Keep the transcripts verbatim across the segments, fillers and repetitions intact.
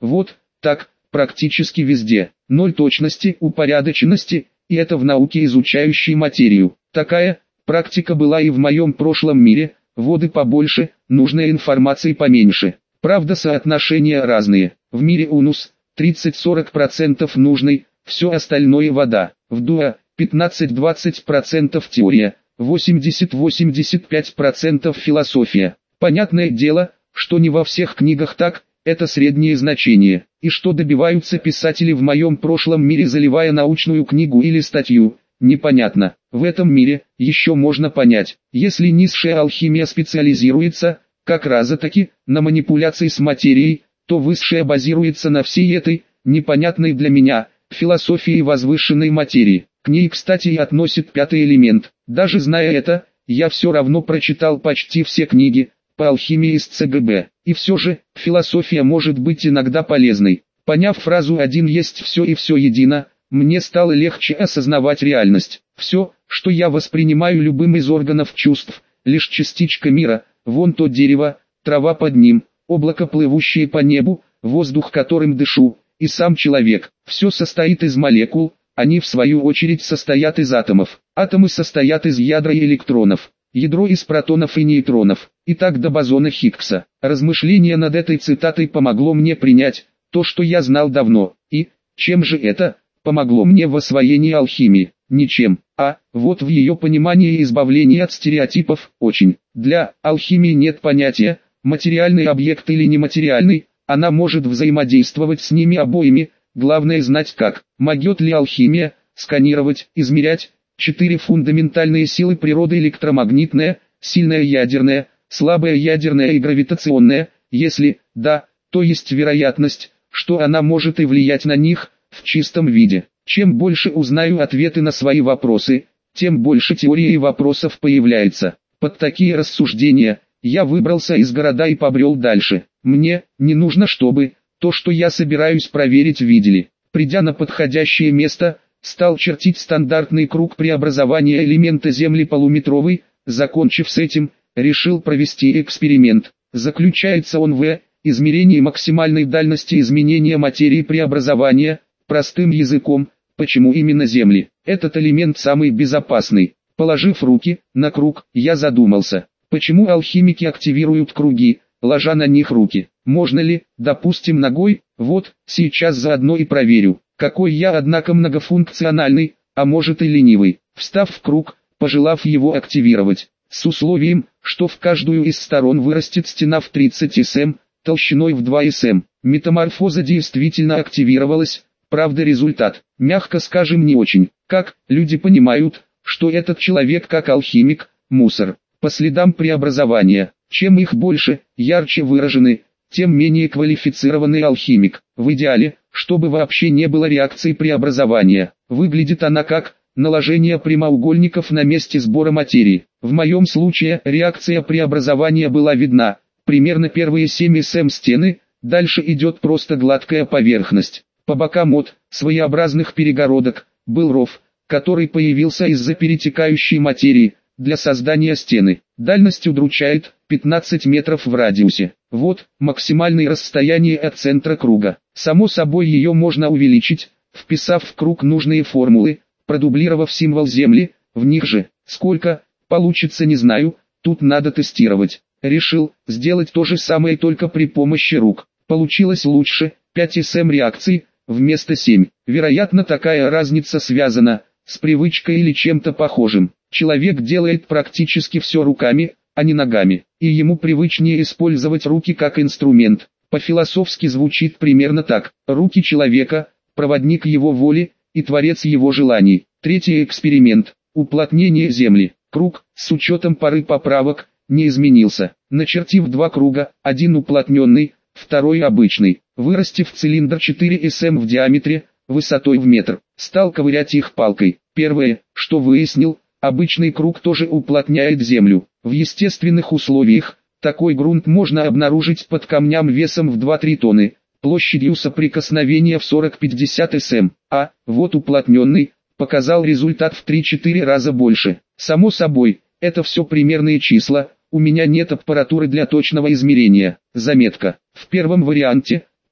Вот так, практически везде. Ноль точности, упорядоченности, и это в науке, изучающей материю. Такая практика была и в моем прошлом мире, воды побольше, нужной информации поменьше. Правда, соотношения разные. В мире Унус тридцать-сорок процентов нужной, все остальное вода. В Дуа пятнадцать-двадцать процентов теория, восемьдесят-восемьдесят пять процентов философия. Понятное дело, что не во всех книгах так, это среднее значение. И что добиваются писатели в моем прошлом мире, заливая научную книгу или статью, непонятно. В этом мире еще можно понять, если низшая алхимия специализируется, как раз-таки, на манипуляции с материей, то высшая базируется на всей этой, непонятной для меня, философии возвышенной материи. К ней, кстати, и относит пятый элемент. Даже зная это, я все равно прочитал почти все книги по алхимии из ЦГБ. И все же, философия может быть иногда полезной. Поняв фразу «один есть все и все едино», мне стало легче осознавать реальность. Все, что я воспринимаю любым из органов чувств, лишь частичка мира, вон то дерево, трава под ним, облако, плывущее по небу, воздух, которым дышу, и сам человек. Все состоит из молекул, они в свою очередь состоят из атомов. Атомы состоят из ядра и электронов, ядро из протонов и нейтронов, и так до бозона Хиггса. Размышление над этой цитатой помогло мне принять то, что я знал давно. И, чем же это помогло мне в освоении алхимии? Ничем, а, вот в ее понимании избавления от стереотипов, очень. Для алхимии нет понятия, материальный объект или нематериальный, она может взаимодействовать с ними обоими, главное знать как. Могет ли алхимия сканировать, измерять четыре фундаментальные силы природы: электромагнитная, сильная ядерная, слабая ядерная и гравитационная? Если да, то есть вероятность, что она может и влиять на них в чистом виде. Чем больше узнаю ответы на свои вопросы, тем больше теорий и вопросов появляется. Под такие рассуждения я выбрался из города и побрел дальше. Мне не нужно, чтобы то, что я собираюсь проверить, видели. Придя на подходящее место, стал чертить стандартный круг преобразования элемента Земли полуметровый. Закончив с этим, решил провести эксперимент. Заключается он в измерении максимальной дальности изменения материи преобразования. Простым языком, почему именно Земли? Этот элемент самый безопасный. Положив руки на круг, я задумался, почему алхимики активируют круги, ложа на них руки. Можно ли, допустим, ногой? Вот, сейчас заодно и проверю, какой я, однако, многофункциональный, а может и ленивый. Встав в круг, пожелав его активировать, с условием, что в каждую из сторон вырастет стена в тридцать сантиметров, толщиной в два сантиметра. Метаморфоза действительно активировалась. Правда, результат, мягко скажем, не очень. Как люди понимают, что этот человек как алхимик, мусор, по следам преобразования. Чем их больше, ярче выражены, тем менее квалифицированный алхимик. В идеале, чтобы вообще не было реакции преобразования. Выглядит она как наложение прямоугольников на месте сбора материи. В моем случае реакция преобразования была видна. Примерно первые семь сантиметров стены, дальше идет просто гладкая поверхность. По бокам от своеобразных перегородок был ров, который появился из-за перетекающей материи, для создания стены. Дальность удручает, пятнадцать метров в радиусе. Вот максимальное расстояние от центра круга. Само собой, ее можно увеличить, вписав в круг нужные формулы, продублировав символ Земли, в них же. Сколько получится, не знаю, тут надо тестировать. Решил сделать то же самое, только при помощи рук. Получилось лучше, пять сантиметров реакций вместо семь. Вероятно, такая разница связана с привычкой или чем-то похожим. Человек делает практически все руками, а не ногами, и ему привычнее использовать руки как инструмент. По-философски звучит примерно так: руки человека – проводник его воли и творец его желаний. Третий эксперимент – уплотнение Земли. Круг, с учетом пары поправок, не изменился. Начертив два круга, один уплотненный, второй обычный, вырастив цилиндр четыре сантиметра в диаметре, высотой в метр, стал ковырять их палкой. Первое, что выяснил, обычный круг тоже уплотняет Землю. В естественных условиях, такой грунт можно обнаружить под камням весом в два-три тонны, площадью соприкосновения в сорок-пятьдесят сантиметров, а, вот уплотненный, показал результат в три-четыре раза больше. Само собой, это все примерные числа, у меня нет аппаратуры для точного измерения. Заметка: в первом варианте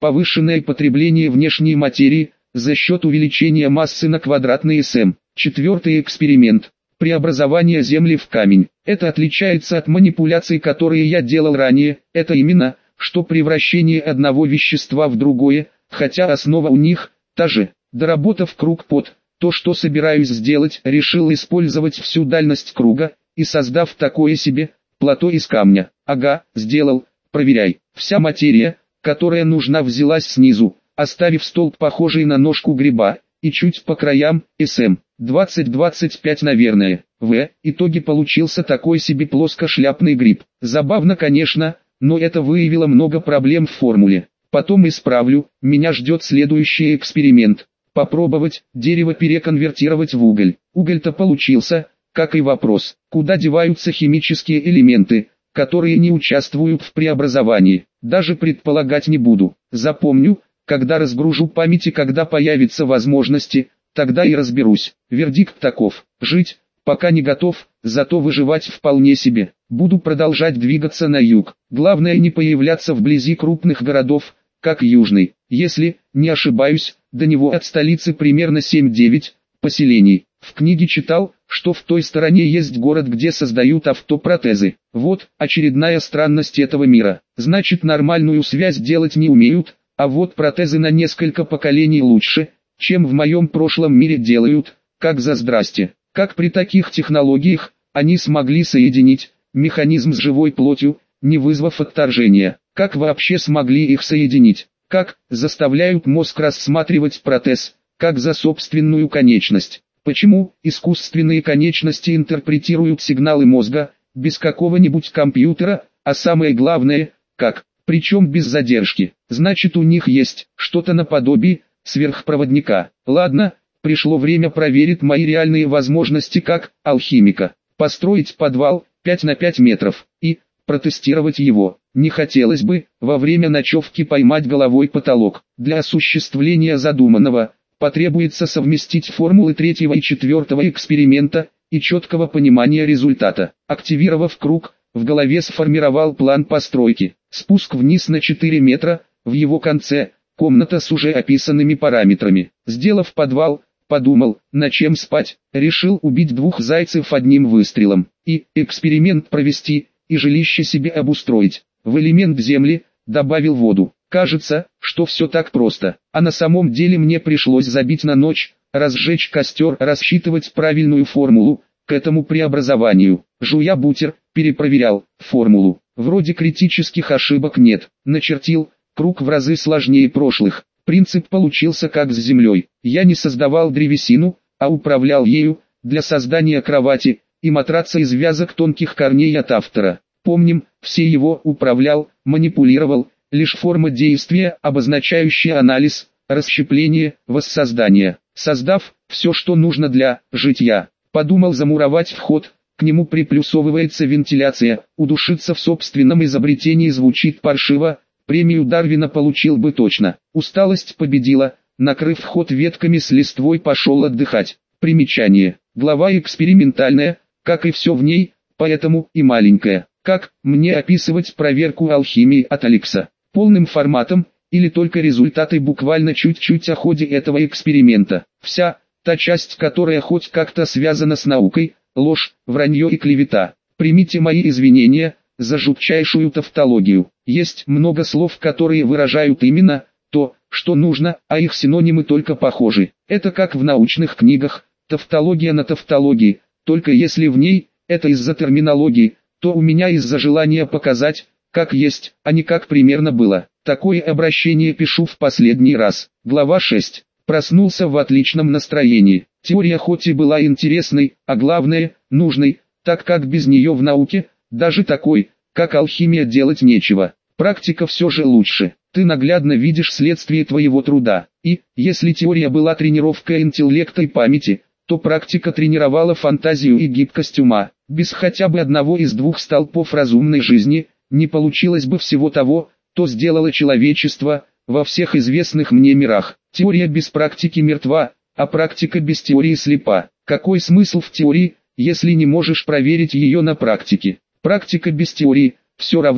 Повышенное потребление внешней материи за счет увеличения массы на квадратный см. Четвертый эксперимент. Преобразование Земли в камень. Это отличается от манипуляций, которые я делал ранее. Это именно, что превращение одного вещества в другое, хотя основа у них та же. Доработав круг под то, что собираюсь сделать, решил использовать всю дальность круга, и создав такое себе плато из камня. Ага, сделал, проверяй. Вся материя, которая нужна, взялась снизу, оставив столб похожий на ножку гриба, и чуть по краям, см, двадцать-двадцать пять наверное. В итоге получился такой себе плоскошляпный гриб. Забавно, конечно, но это выявило много проблем в формуле. Потом исправлю, меня ждет следующий эксперимент. Попробовать дерево переконвертировать в уголь. Уголь-то получился, как и вопрос, куда деваются химические элементы, которые не участвуют в преобразовании. Даже предполагать не буду. Запомню, когда разгружу память и когда появятся возможности, тогда и разберусь. Вердикт таков: жить, пока не готов, зато выживать вполне себе. Буду продолжать двигаться на юг. Главное не появляться вблизи крупных городов, как Южный. Если не ошибаюсь, до него от столицы примерно семь-девять поселений. В книге читал, что в той стороне есть город, где создают автопротезы. Вот очередная странность этого мира. Значит, нормальную связь делать не умеют, а вот протезы на несколько поколений лучше, чем в моем прошлом мире делают, как за здрасте. Как при таких технологиях, они смогли соединить механизм с живой плотью, не вызвав отторжения. Как вообще смогли их соединить? Как заставляют мозг рассматривать протез, как за собственную конечность? Почему искусственные конечности интерпретируют сигналы мозга, без какого-нибудь компьютера, а самое главное, как? Причем без задержки. Значит, у них есть что-то наподобие сверхпроводника. Ладно, пришло время проверить мои реальные возможности как алхимика. Построить подвал пять на пять метров и протестировать его. Не хотелось бы во время ночевки поймать головой потолок. Для осуществления задуманного потребуется совместить формулы третьего и четвертого эксперимента и четкого понимания результата. Активировав круг, в голове сформировал план постройки. Спуск вниз на четыре метра, в его конце комната с уже описанными параметрами. Сделав подвал, подумал, на чем спать, решил убить двух зайцев одним выстрелом. И эксперимент провести, и жилище себе обустроить. В элемент земли добавил воду. Кажется, что все так просто, а на самом деле мне пришлось забить на ночь, разжечь костер, рассчитывать правильную формулу к этому преобразованию. Жуя бутер, перепроверял формулу. Вроде критических ошибок нет. Начертил круг в разы сложнее прошлых. Принцип получился как с землей. Я не создавал древесину, а управлял ею для создания кровати и матраца из вязок тонких корней от автора. Помним, все его управлял, манипулировал, лишь форма действия, обозначающая анализ, расщепление, воссоздание. Создав все, что нужно для житья, подумал замуровать вход, к нему приплюсовывается вентиляция, удушиться в собственном изобретении звучит паршиво, премию Дарвина получил бы точно. Усталость победила, накрыв вход ветками с листвой, пошел отдыхать. Примечание. Глава экспериментальная, как и все в ней, поэтому и маленькая. Как мне описывать проверку алхимии от Алекса? Полным форматом, или только результаты буквально чуть-чуть о ходе этого эксперимента? Вся та часть, которая хоть как-то связана с наукой, ложь, вранье и клевета. Примите мои извинения за жутчайшую тавтологию. Есть много слов, которые выражают именно то, что нужно, а их синонимы только похожи. Это как в научных книгах, тавтология на тавтологии, только если в ней, это из-за терминологии, то у меня из-за желания показать, как есть, а не как примерно было. Такое обращение пишу в последний раз. Глава шесть. Проснулся в отличном настроении. Теория хоть и была интересной, а главное, нужной, так как без нее в науке, даже такой, как алхимия, делать нечего. Практика все же лучше. Ты наглядно видишь следствие твоего труда. И, если теория была тренировкой интеллекта и памяти, то практика тренировала фантазию и гибкость ума. Без хотя бы одного из двух столпов разумной жизни, не получилось бы всего того, что сделало человечество во всех известных мне мирах. Теория без практики мертва, а практика без теории слепа. Какой смысл в теории, если не можешь проверить ее на практике? Практика без теории – все равно,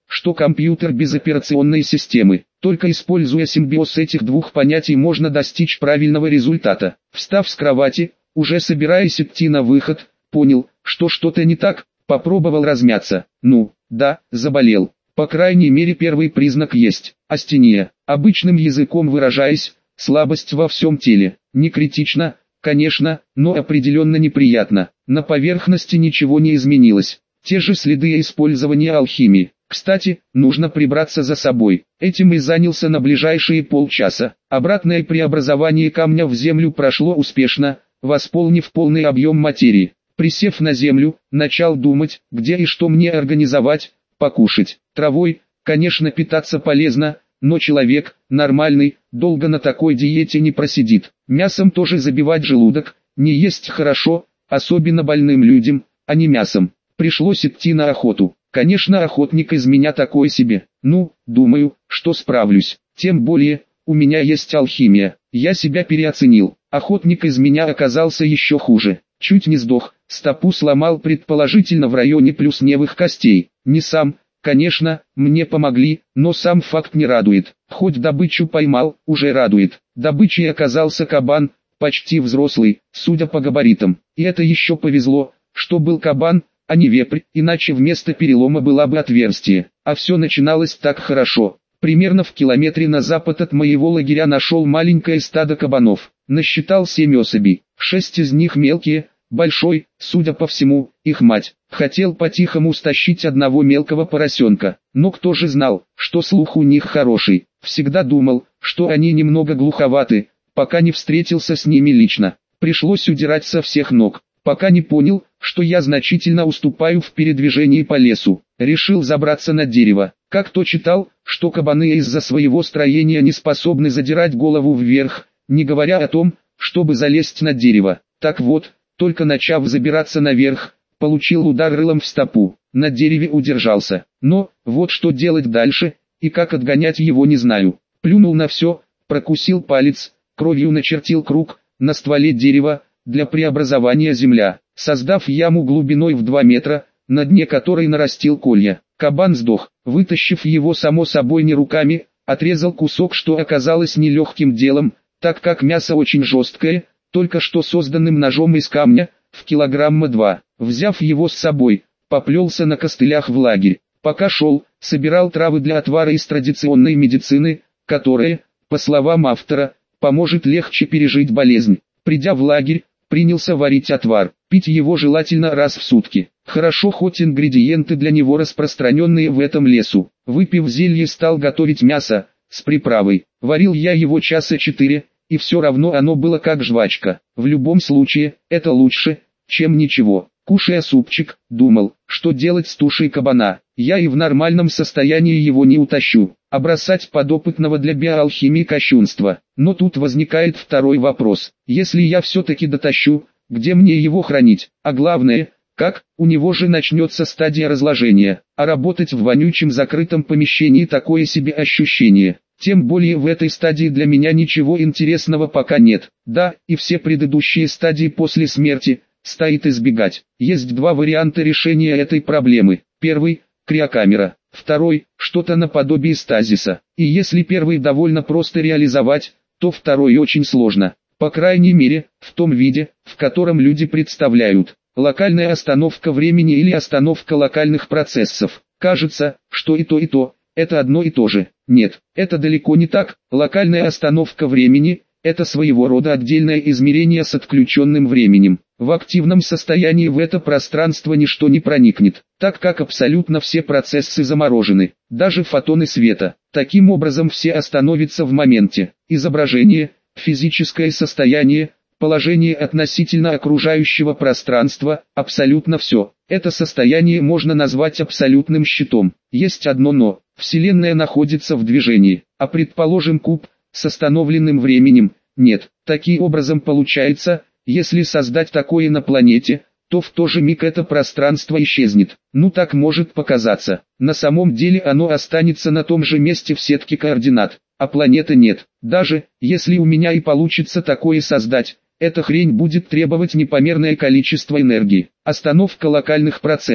что компьютер без операционной системы. Только используя симбиоз этих двух понятий можно достичь правильного результата. Встав с кровати, уже собираясь идти на выход, понял, что что-то не так, попробовал размяться. Ну, да, заболел. По крайней мере первый признак есть. Астения. Обычным языком выражаясь, слабость во всем теле. Не критично, конечно, но определенно неприятно. На поверхности ничего не изменилось. Те же следы использования алхимии. Кстати, нужно прибраться за собой. Этим и занялся на ближайшие полчаса. Обратное преобразование камня в землю прошло успешно, восполнив полный объем материи. Присев на землю, начал думать, где и что мне организовать, покушать. Травой, конечно, питаться полезно, но человек, нормальный, долго на такой диете не просидит. Мясом тоже забивать желудок, не есть хорошо, особенно больным людям, а не мясом. Пришлось идти на охоту. Конечно, охотник из меня такой себе. Ну, думаю, что справлюсь. Тем более, у меня есть алхимия. Я себя переоценил. Охотник из меня оказался еще хуже. Чуть не сдох, стопу сломал предположительно в районе плюсневых костей. Не сам, конечно, мне помогли, но сам факт не радует. Хоть добычу поймал, уже радует. Добычей оказался кабан, почти взрослый, судя по габаритам. И это еще повезло, что был кабан, а не вепрь, иначе вместо перелома было бы отверстие. А все начиналось так хорошо. Примерно в километре на запад от моего лагеря нашел маленькое стадо кабанов. Насчитал семь особей, шесть из них мелкие, большой, судя по всему, их мать. Хотел по-тихому стащить одного мелкого поросенка, но кто же знал, что слух у них хороший. Всегда думал, что они немного глуховаты, пока не встретился с ними лично. Пришлось удирать со всех ног, пока не понял, что я значительно уступаю в передвижении по лесу. Решил забраться на дерево. Как то читал, что кабаны из-за своего строения не способны задирать голову вверх, не говоря о том, чтобы залезть на дерево. Так вот, только начав забираться наверх, получил удар рылом в стопу. На дереве удержался. Но, вот что делать дальше, и как отгонять его не знаю. Плюнул на все, прокусил палец, кровью начертил круг, на стволе дерева, для преобразования земля, создав яму глубиной в два метра, на дне которой нарастил колья. Кабан сдох, вытащив его само собой не руками, отрезал кусок, что оказалось нелегким делом, так как мясо очень жесткое, только что созданным ножом из камня, в килограмма два. Взяв его с собой, поплелся на костылях в лагерь. Пока шел, собирал травы для отвара из традиционной медицины, которая, по словам автора, поможет легче пережить болезнь. Придя в лагерь, принялся варить отвар, пить его желательно раз в сутки. Хорошо хоть ингредиенты для него распространенные в этом лесу. Выпив зелье, стал готовить мясо, с приправой. Варил я его часа четыре, и все равно оно было как жвачка. В любом случае, это лучше, чем ничего. Кушая супчик, думал, что делать с тушей кабана. Я и в нормальном состоянии его не утащу, а бросать подопытного для биоалхимии кощунство. Но тут возникает второй вопрос. Если я все-таки дотащу, где мне его хранить? А главное, как? У него же начнется стадия разложения, а работать в вонючем закрытом помещении такое себе ощущение. Тем более в этой стадии для меня ничего интересного пока нет. Да, и все предыдущие стадии после смерти стоит избегать. Есть два варианта решения этой проблемы. Первый – криокамера. Второй – что-то наподобие стазиса. И если первый довольно просто реализовать, то второй очень сложно. По крайней мере, в том виде, в котором люди представляют. Локальная остановка времени или остановка локальных процессов. Кажется, что и то и то – это одно и то же. Нет, это далеко не так. Локальная остановка времени – это своего рода отдельное измерение с отключенным временем. В активном состоянии в это пространство ничто не проникнет, так как абсолютно все процессы заморожены, даже фотоны света. Таким образом все остановятся в моменте. Изображение, физическое состояние, положение относительно окружающего пространства, абсолютно все. Это состояние можно назвать абсолютным щитом. Есть одно но. Вселенная находится в движении, а предположим куб с остановленным временем нет. Таким образом получается, если создать такое на планете, то в тот же миг это пространство исчезнет. Ну так может показаться. На самом деле оно останется на том же месте в сетке координат, а планеты нет. Даже если у меня и получится такое создать, эта хрень будет требовать непомерное количество энергии. Остановка локальных процессов.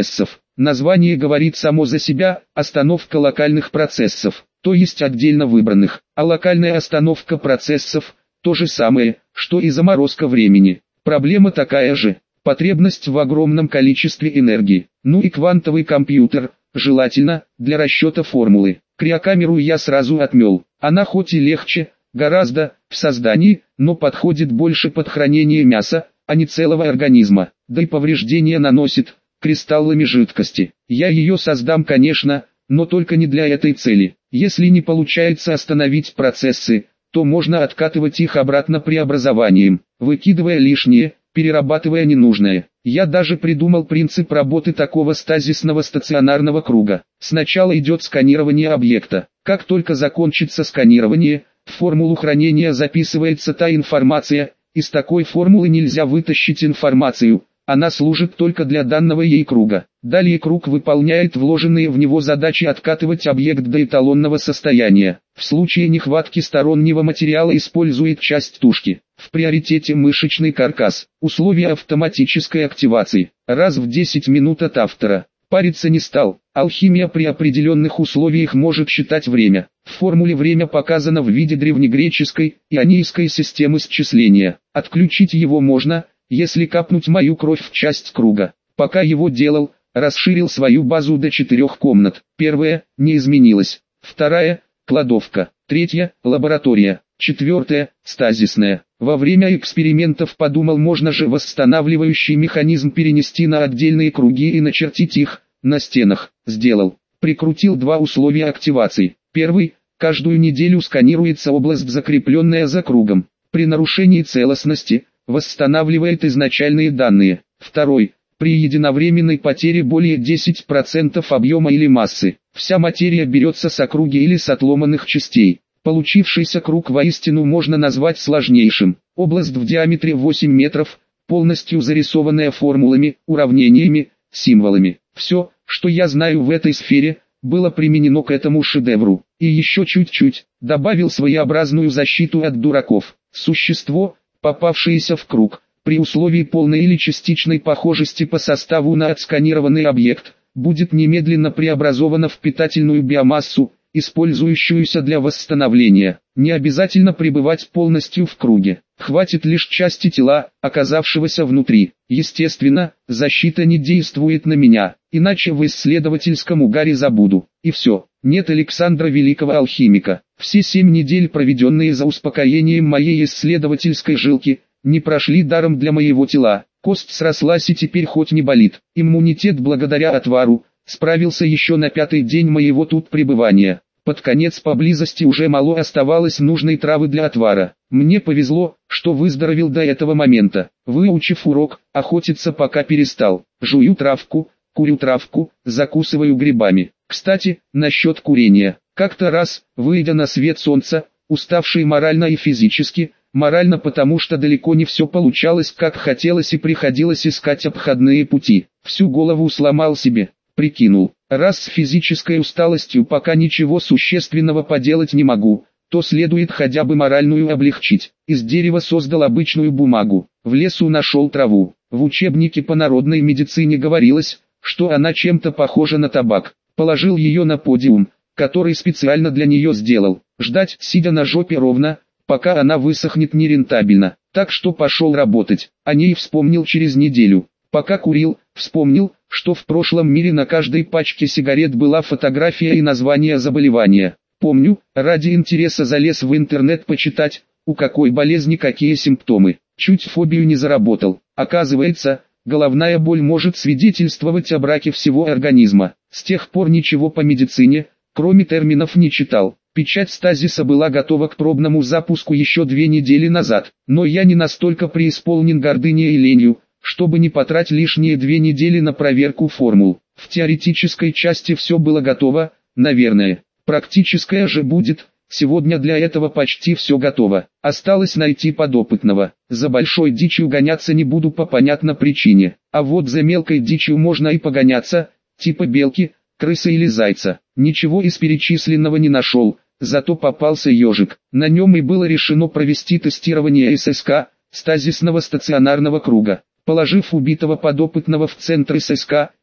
Название говорит само за себя, остановка локальных процессов, то есть отдельно выбранных, а локальная остановка процессов – то же самое, что и заморозка времени. Проблема такая же, потребность в огромном количестве энергии. Ну и квантовый компьютер, желательно, для расчета формулы. Криокамеру я сразу отмел, она хоть и легче, гораздо, в создании, но подходит больше под хранение мяса, а не целого организма, да и повреждения наносит кристаллами жидкости. Я ее создам, конечно, но только не для этой цели. Если не получается остановить процессы, то можно откатывать их обратно преобразованием, выкидывая лишнее, перерабатывая ненужное. Я даже придумал принцип работы такого стазисного стационарного круга. Сначала идет сканирование объекта. Как только закончится сканирование, в формулу хранения записывается та информация. Из такой формулы нельзя вытащить информацию, она служит только для данного ей круга. Далее круг выполняет вложенные в него задачи откатывать объект до эталонного состояния. В случае нехватки стороннего материала использует часть тушки. В приоритете мышечный каркас. Условия автоматической активации. Раз в десять минут от автора. Париться не стал. Алхимия при определенных условиях может считать время. В формуле время показано в виде древнегреческой, ионийской системы счисления. Отключить его можно, если капнуть мою кровь в часть круга. Пока его делал, расширил свою базу до четырех комнат. Первая – не изменилась. Вторая – кладовка. Третья – лаборатория. Четвертая – стазисная. Во время экспериментов подумал, можно же восстанавливающий механизм перенести на отдельные круги и начертить их на стенах. Сделал. Прикрутил два условия активации. Первый – каждую неделю сканируется область, закрепленная за кругом. При нарушении целостности – восстанавливает изначальные данные. Второй – при единовременной потере более десяти процентов объема или массы, вся материя берется с округи или с отломанных частей. Получившийся круг воистину можно назвать сложнейшим. Область в диаметре восемь метров, полностью зарисованная формулами, уравнениями, символами. Все, что я знаю в этой сфере, было применено к этому шедевру. И еще чуть-чуть, добавил своеобразную защиту от дураков. Существо, попавшееся в круг, при условии полной или частичной похожести по составу на отсканированный объект, будет немедленно преобразовано в питательную биомассу, использующуюся для восстановления. Не обязательно пребывать полностью в круге. Хватит лишь части тела, оказавшегося внутри. Естественно, защита не действует на меня, иначе в исследовательском угаре забуду. И все. Нет Александра Великого Алхимика. Все семь недель, проведенные за успокоением моей исследовательской жилки, не прошли даром для моего тела. Кость срослась и теперь хоть не болит. Иммунитет благодаря отвару справился еще на пятый день моего тут пребывания. Под конец поблизости уже мало оставалось нужной травы для отвара. Мне повезло, что выздоровел до этого момента. Выучив урок, охотиться пока перестал. Жую травку, курю травку, закусываю грибами. Кстати, насчет курения. Как-то раз, выйдя на свет солнца, уставший морально и физически, морально потому что далеко не все получалось как хотелось и приходилось искать обходные пути. Всю голову сломал себе. Прикинул, раз с физической усталостью пока ничего существенного поделать не могу, то следует хотя бы моральную облегчить. Из дерева создал обычную бумагу, в лесу нашел траву. В учебнике по народной медицине говорилось, что она чем-то похожа на табак. Положил ее на подиум, который специально для нее сделал. Ждать, сидя на жопе ровно, пока она высохнет, нерентабельно. Так что пошел работать. О ней вспомнил через неделю. Пока курил, вспомнил, что в прошлом мире на каждой пачке сигарет была фотография и название заболевания. Помню, ради интереса залез в интернет почитать, у какой болезни какие симптомы. Чуть фобию не заработал. Оказывается, головная боль может свидетельствовать о браке всего организма. С тех пор ничего по медицине, кроме терминов, не читал. Печать стазиса была готова к пробному запуску еще две недели назад, но я не настолько преисполнен гордыней и ленью, чтобы не потратить лишние две недели на проверку формул. В теоретической части все было готово, наверное. Практическая же будет. Сегодня для этого почти все готово. Осталось найти подопытного. За большой дичью гоняться не буду по понятной причине. А вот за мелкой дичью можно и погоняться, типа белки, крысы или зайца. Ничего из перечисленного не нашел, зато попался ежик. На нем и было решено провести тестирование ССК, стазисного стационарного круга. Положив убитого подопытного в центр ССК,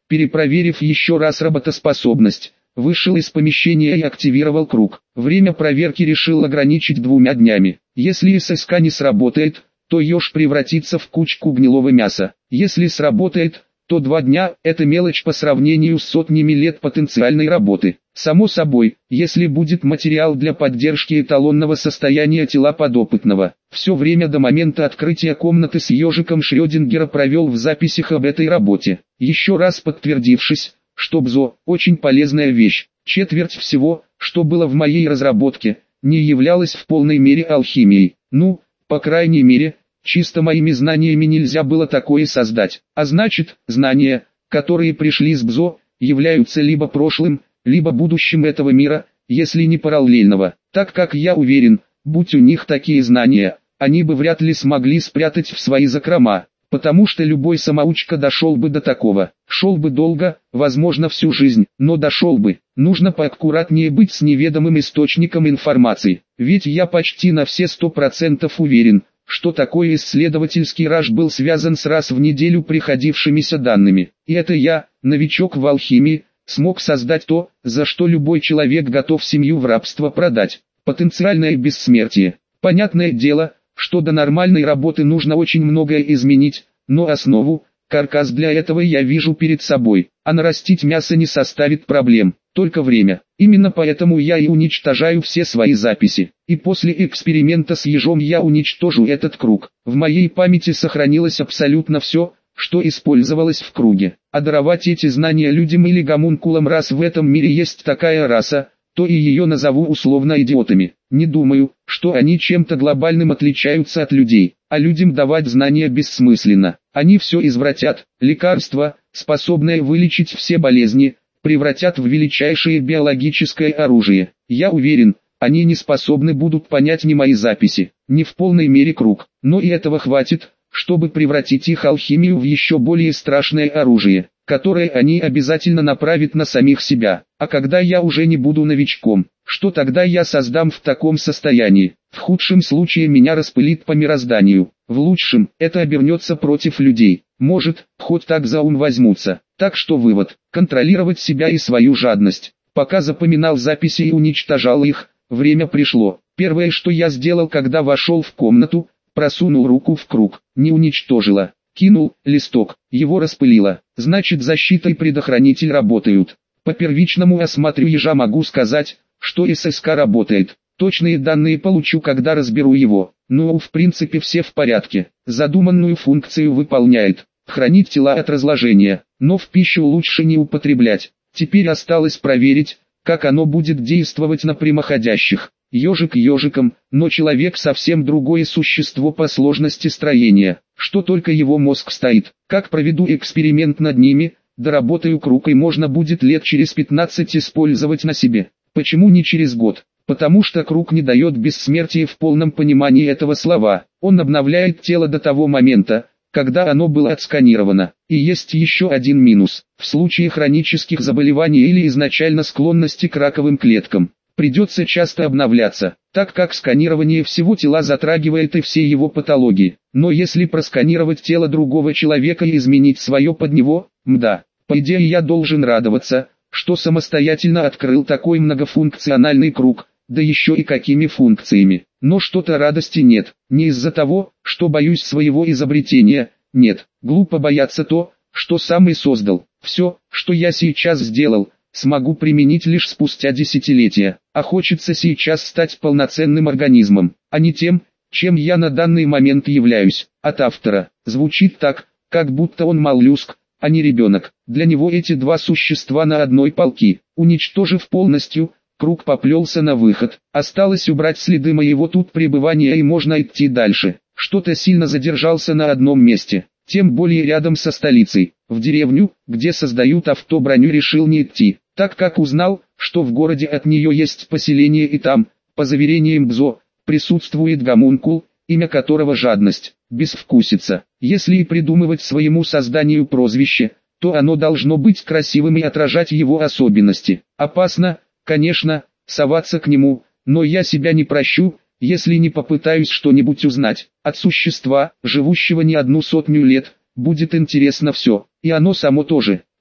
Перепроверив еще раз работоспособность, вышел из помещения и активировал круг. Время проверки решил ограничить двумя днями. Если ССК не сработает, то еж превратится в кучку гнилого мяса. Если сработает, то два дня – это мелочь по сравнению с сотнями лет потенциальной работы. Само собой, если будет материал для поддержки эталонного состояния тела подопытного. Все время до момента открытия комнаты с ежиком Шрёдингера провел в записях об этой работе. Еще раз подтвердившись, что БЗО – очень полезная вещь. Четверть всего, что было в моей разработке, не являлось в полной мере алхимией. Ну, по крайней мере, чисто моими знаниями нельзя было такое создать. А значит, знания, которые пришли с БЗО, являются либо прошлым, либо будущим этого мира, если не параллельного. Так как я уверен, будь у них такие знания, они бы вряд ли смогли спрятать в свои закрома, потому что любой самоучка дошел бы до такого. Шел бы долго, возможно всю жизнь, но дошел бы. Нужно поаккуратнее быть с неведомым источником информации, ведь я почти на все сто процентов уверен, что такой исследовательский раж был связан с раз в неделю приходившимися данными. И это я, новичок в алхимии, смог создать то, за что любой человек готов семью в рабство продать. Потенциальное бессмертие. Понятное дело, что до нормальной работы нужно очень многое изменить, но основу, каркас для этого я вижу перед собой, а нарастить мясо не составит проблем, только время. Именно поэтому я и уничтожаю все свои записи. И после эксперимента с ежом я уничтожу этот круг. В моей памяти сохранилось абсолютно все, что использовалось в круге. А даровать эти знания людям или гомункулам, раз в этом мире есть такая раса, то и ее назову условно идиотами. Не думаю, что они чем-то глобальным отличаются от людей, а людям давать знания бессмысленно. Они все извратят, лекарства, способные вылечить все болезни, превратят в величайшее биологическое оружие. Я уверен, они не способны будут понять ни мои записи, ни в полной мере круг, но и этого хватит, чтобы превратить их алхимию в еще более страшное оружие, которое они обязательно направят на самих себя. А когда я уже не буду новичком, что тогда я создам в таком состоянии? В худшем случае меня распылит по мирозданию, в лучшем это обернется против людей. Может, хоть так за ум возьмутся. Так что вывод: контролировать себя и свою жадность. Пока запоминал записи и уничтожал их, время пришло. Первое, что я сделал, когда вошел в комнату, просунул руку в круг, не уничтожила, кинул листок, его распылило. Значит, защита и предохранитель работают. По первичному осмотру ежа могу сказать, что ССК работает. Точные данные получу, когда разберу его. Ну, в принципе, все в порядке. Задуманную функцию выполняет. Хранить тела от разложения, но в пищу лучше не употреблять. Теперь осталось проверить, как оно будет действовать на прямоходящих. Ежик ежиком, но человек совсем другое существо по сложности строения, что только его мозг стоит. Как проведу эксперимент над ними, доработаю круг и можно будет лет через пятнадцать использовать на себе. Почему не через год? Потому что круг не дает бессмертия в полном понимании этого слова. Он обновляет тело до того момента, когда оно было отсканировано. И есть еще один минус. В случае хронических заболеваний или изначально склонности к раковым клеткам, придется часто обновляться, так как сканирование всего тела затрагивает и все его патологии. Но если просканировать тело другого человека и изменить свое под него, мда, по идее я должен радоваться, что самостоятельно открыл такой многофункциональный круг, да еще и какими функциями. Но что-то радости нет, не из-за того, что боюсь своего изобретения, нет, глупо бояться то, что сам и создал. Все, что я сейчас сделал, смогу применить лишь спустя десятилетия, а хочется сейчас стать полноценным организмом, а не тем, чем я на данный момент являюсь. От автора. Звучит так, как будто он моллюск, а не ребенок. Для него эти два существа на одной полке. Уничтожив полностью, круг поплелся на выход. Осталось убрать следы моего тут пребывания и можно идти дальше. Что-то сильно задержался на одном месте, тем более рядом со столицей. В деревню, где создают автоброню, решил не идти, так как узнал, что в городе от нее есть поселение и там, по заверениям БЗО, присутствует гомункул, имя которого жадность, безвкусица. Если и придумывать своему созданию прозвище, то оно должно быть красивым и отражать его особенности. Опасно, конечно, соваться к нему, но я себя не прощу, если не попытаюсь что-нибудь узнать. От существа, живущего не одну сотню лет, будет интересно все, и оно само тоже.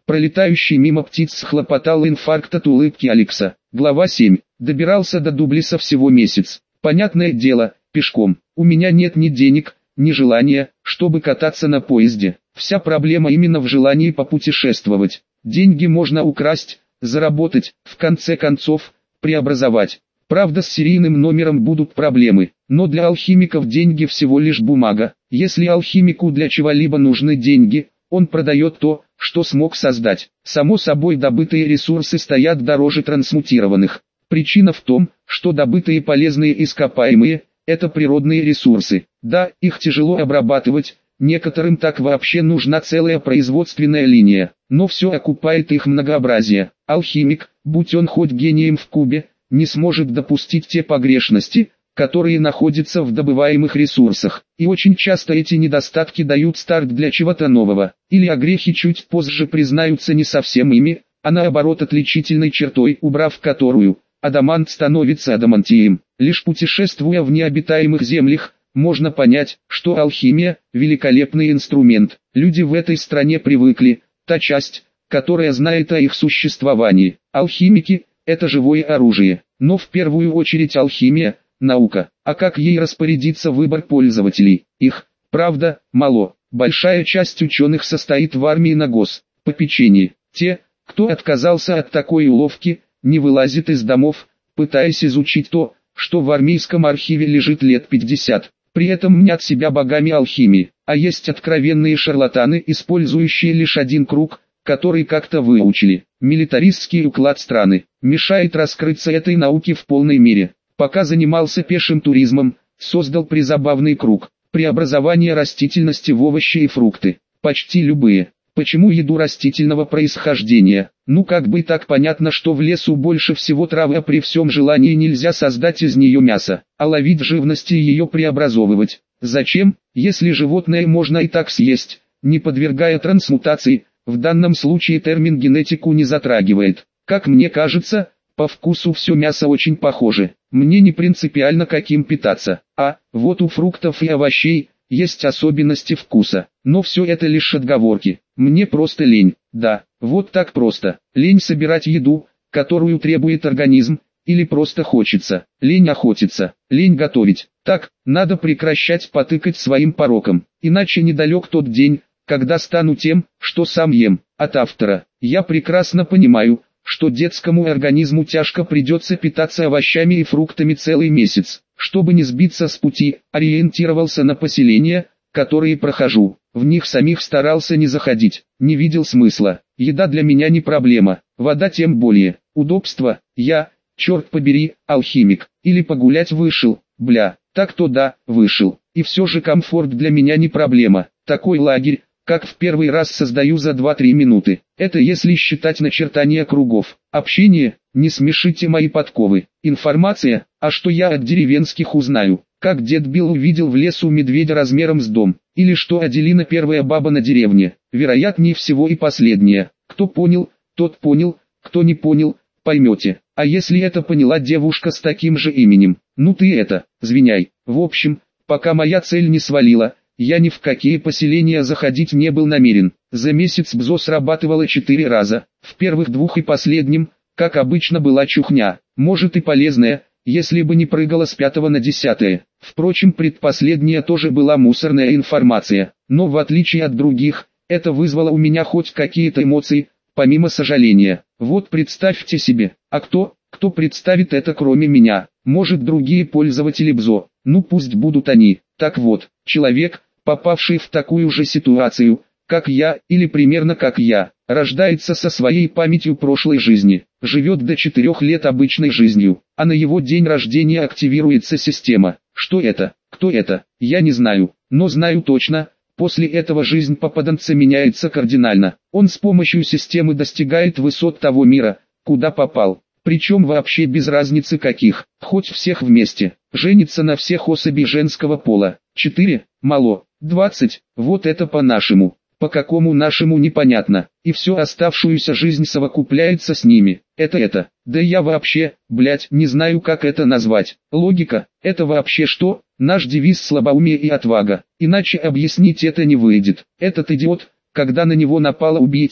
Пролетающий мимо птиц схлопотал инфаркт от улыбки Алекса. Глава семь. Добирался до Дублиса всего месяц. Понятное дело, пешком. У меня нет ни денег, ни желания, чтобы кататься на поезде. Вся проблема именно в желании попутешествовать. Деньги можно украсть, заработать, в конце концов, преобразовать. Правда, с серийным номером будут проблемы, но для алхимиков деньги всего лишь бумага. Если алхимику для чего-либо нужны деньги, он продает то, что смог создать. Само собой, добытые ресурсы стоят дороже трансмутированных. Причина в том, что добытые полезные ископаемые – это природные ресурсы. Да, их тяжело обрабатывать, некоторым так вообще нужна целая производственная линия, но все окупает их многообразие. Алхимик, будь он хоть гением в кубе, не сможет допустить те погрешности, которые находятся в добываемых ресурсах. И очень часто эти недостатки дают старт для чего-то нового, или огрехи чуть позже признаются не совсем ими, а наоборот отличительной чертой, убрав которую, адамант становится адамантием. Лишь путешествуя в необитаемых землях, можно понять, что алхимия – великолепный инструмент. Люди в этой стране привыкли, та часть, которая знает о их существовании. Алхимики – это живое оружие, но в первую очередь алхимия – наука. А как ей распорядиться выбор пользователей? Их, правда, мало. Большая часть ученых состоит в армии на госпопечении. Те, кто отказался от такой уловки, не вылазит из домов, пытаясь изучить то, что в армейском архиве лежит лет пятьдесят. При этом мнят себя богами алхимии, а есть откровенные шарлатаны, использующие лишь один круг, который как-то выучили. Милитаристский уклад страны мешает раскрыться этой науке в полной мере. Пока занимался пешим туризмом, создал призабавный круг. Преобразование растительности в овощи и фрукты. Почти любые. Почему еду растительного происхождения? Ну как бы так понятно, что в лесу больше всего травы, а при всем желании нельзя создать из нее мясо, а ловить живность и ее преобразовывать. Зачем, если животное можно и так съесть, не подвергая трансмутации? В данном случае термин генетику не затрагивает. Как мне кажется, по вкусу все мясо очень похоже. Мне не принципиально каким питаться. А, вот у фруктов и овощей есть особенности вкуса. Но все это лишь отговорки. Мне просто лень. Да, вот так просто. Лень собирать еду, которую требует организм, или просто хочется. Лень охотиться, лень готовить. Так, надо прекращать потыкать своим пороком. Иначе недалек тот день, когда стану тем, что сам ем. От автора. Я прекрасно понимаю, что детскому организму тяжко придется питаться овощами и фруктами целый месяц. Чтобы не сбиться с пути, ориентировался на поселения, которые прохожу. В них самих старался не заходить, не видел смысла. Еда для меня не проблема, вода тем более. Удобство, я, черт побери, алхимик. Или погулять вышел, бля, так-то да, вышел. И все же комфорт для меня не проблема. Такой лагерь, как в первый раз создаю за два-три минуты. Это если считать начертание кругов. Общение, не смешите мои подковы. Информация, а что я от деревенских узнаю? Как дед Билл увидел в лесу медведя размером с дом. Или что Аделина первая баба на деревне. Вероятнее всего и последняя. Кто понял, тот понял, кто не понял, поймете. А если это поняла девушка с таким же именем? Ну ты это, звеняй. В общем, пока моя цель не свалила, я ни в какие поселения заходить не был намерен. За месяц БЗО срабатывало четыре раза. В первых двух и последнем, как обычно, была чухня. Может и полезная, если бы не прыгала с пятого на десятое. Впрочем, предпоследняя тоже была мусорная информация. Но в отличие от других, это вызвало у меня хоть какие-то эмоции, помимо сожаления. Вот представьте себе, а кто, кто представит это кроме меня? Может, другие пользователи БЗО? Ну пусть будут они. Так вот, человек, попавший в такую же ситуацию, как я, или примерно как я, рождается со своей памятью прошлой жизни, живет до четырёх лет обычной жизнью, а на его день рождения активируется система. Что это? Кто это? Я не знаю, но знаю точно, после этого жизнь попаданца меняется кардинально. Он с помощью системы достигает высот того мира, куда попал. Причем вообще без разницы каких, хоть всех вместе, женится на всех особей женского пола. четыре, мало, двадцать, вот это по-нашему, по какому нашему непонятно, и всю оставшуюся жизнь совокупляется с ними. Это это, да я вообще, блять, не знаю как это назвать. Логика, это вообще что? Наш девиз слабоумие и отвага, иначе объяснить это не выйдет. Этот идиот, когда на него напала убийца,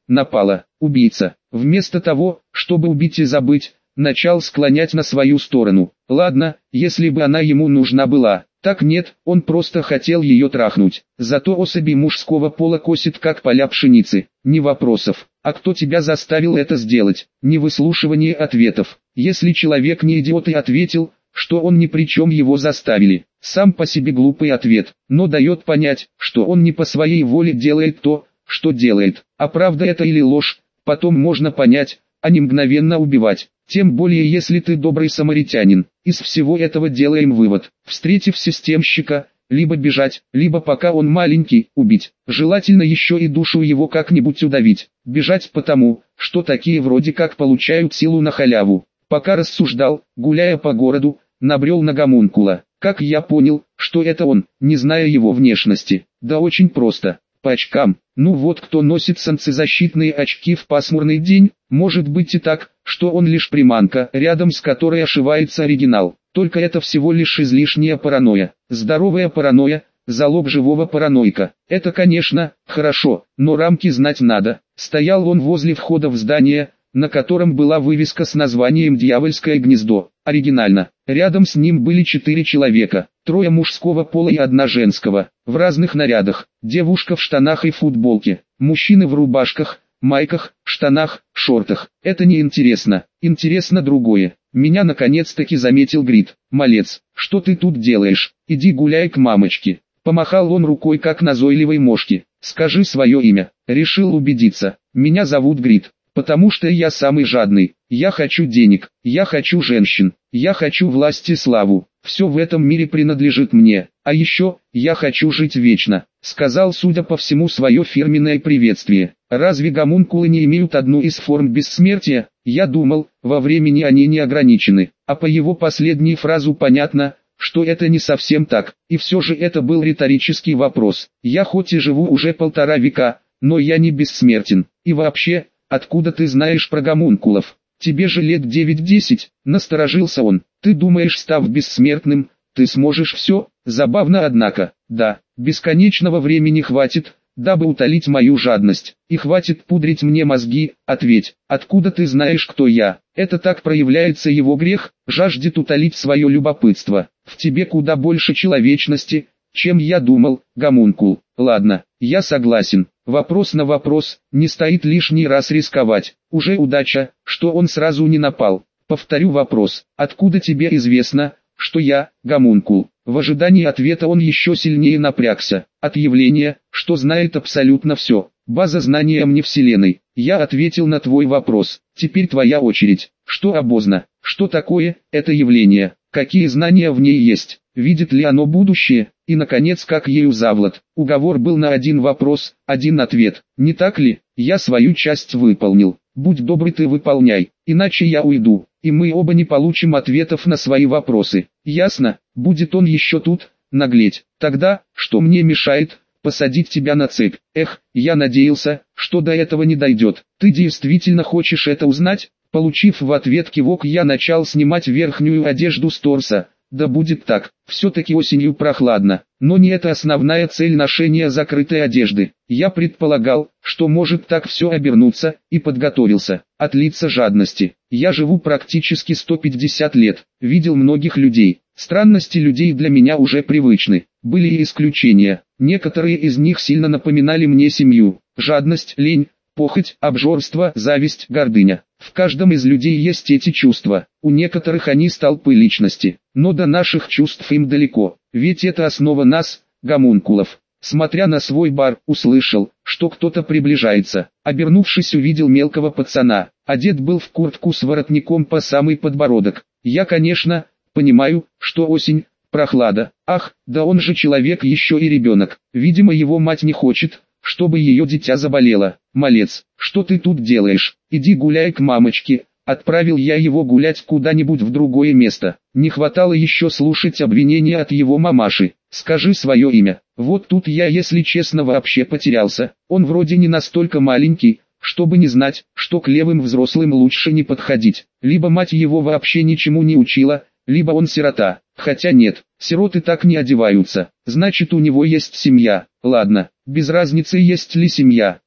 напала. Убийца, вместо того, чтобы убить и забыть, начал склонять на свою сторону. Ладно, если бы она ему нужна была. Так нет, он просто хотел ее трахнуть. Зато особи мужского пола косит как поля пшеницы. Ни вопросов. А кто тебя заставил это сделать? Не выслушивание ответов. Если человек не идиот и ответил, что он ни при чем, его заставили. Сам по себе глупый ответ, но дает понять, что он не по своей воле делает то, что делает. А правда это или ложь, потом можно понять, а не мгновенно убивать. Тем более если ты добрый самаритянин. Из всего этого делаем вывод. Встретив системщика, либо бежать, либо пока он маленький, убить. Желательно еще и душу его как-нибудь удавить. Бежать потому, что такие вроде как получают силу на халяву. Пока рассуждал, гуляя по городу, набрел на гомункула. Как я понял, что это он, не зная его внешности? Да очень просто. По очкам. Ну вот кто носит солнцезащитные очки в пасмурный день, может быть и так, что он лишь приманка, рядом с которой ошивается оригинал. Только это всего лишь излишняя паранойя. Здоровая паранойя – залог живого параноика. Это, конечно, хорошо, но рамки знать надо. Стоял он возле входа в здание, на котором была вывеска с названием «Дьявольское гнездо». Оригинально. Рядом с ним были четыре человека, трое мужского пола и одна женского, в разных нарядах. Девушка в штанах и футболке, мужчины в рубашках, майках, штанах, шортах. Это не интересно, интересно другое. Меня наконец-таки заметил Грит. «Малец, что ты тут делаешь? Иди гуляй к мамочке». Помахал он рукой как назойливой мошке. «Скажи свое имя». Решил убедиться. «Меня зовут Грит. Потому что я самый жадный, я хочу денег, я хочу женщин, я хочу власть и славу, все в этом мире принадлежит мне, а еще, я хочу жить вечно», сказал, судя по всему, свое фирменное приветствие. Разве гомункулы не имеют одну из форм бессмертия? Я думал, во времени они не ограничены, а по его последней фразу понятно, что это не совсем так, и все же это был риторический вопрос. Я хоть и живу уже полтора века, но я не бессмертен, и вообще... «Откуда ты знаешь про гомункулов? Тебе же лет девять-десять», насторожился он. «Ты думаешь, став бессмертным, ты сможешь все?» Забавно, однако. «Да, бесконечного времени хватит, дабы утолить мою жадность, и хватит пудрить мне мозги. Ответь, откуда ты знаешь, кто я?» Это так проявляется его грех, жаждет утолить свое любопытство. В тебе куда больше человечности, чем я думал, гомункул. Ладно, я согласен. Вопрос на вопрос, не стоит лишний раз рисковать. Уже удача, что он сразу не напал. Повторю вопрос, откуда тебе известно, что я, гомункул? В ожидании ответа он еще сильнее напрягся. От явления, что знает абсолютно все. База знания мне Вселенной. Я ответил на твой вопрос. Теперь твоя очередь. Что обозна? Что такое это явление? Какие знания в ней есть? Видит ли оно будущее? И, наконец, как ею завлад? Уговор был на один вопрос, один ответ. Не так ли? Я свою часть выполнил. Будь добрый, ты выполняй, иначе я уйду, и мы оба не получим ответов на свои вопросы. Ясно? Будет он еще тут, наглеть. Тогда, что мне мешает посадить тебя на цепь? Эх, я надеялся, что до этого не дойдет. Ты действительно хочешь это узнать? Получив в ответ кивок, я начал снимать верхнюю одежду с торса. Да будет так, все-таки осенью прохладно, но не это основная цель ношения закрытой одежды. Я предполагал, что может так все обернуться, и подготовился. От лица жадности. Я живу практически сто пятьдесят лет, видел многих людей. Странности людей для меня уже привычны. Были и исключения, некоторые из них сильно напоминали мне семью. Жадность, лень, похоть, обжорство, зависть, гордыня. В каждом из людей есть эти чувства, у некоторых они столпы личности, но до наших чувств им далеко, ведь это основа нас, гомункулов. Смотря на свой бар, услышал, что кто-то приближается. Обернувшись, увидел мелкого пацана, одет был в куртку с воротником по самый подбородок. Я, конечно, понимаю, что осень, прохлада, ах, да он же человек еще и ребенок, видимо его мать не хочет, чтобы ее дитя заболело. «Малец, что ты тут делаешь? Иди гуляй к мамочке». Отправил я его гулять куда-нибудь в другое место. Не хватало еще слушать обвинения от его мамаши. «Скажи свое имя». Вот тут я, если честно, вообще потерялся. Он вроде не настолько маленький, чтобы не знать, что к левым взрослым лучше не подходить. Либо мать его вообще ничему не учила, либо он сирота. Хотя нет, сироты так не одеваются. Значит, у него есть семья. Ладно, без разницы, есть ли семья.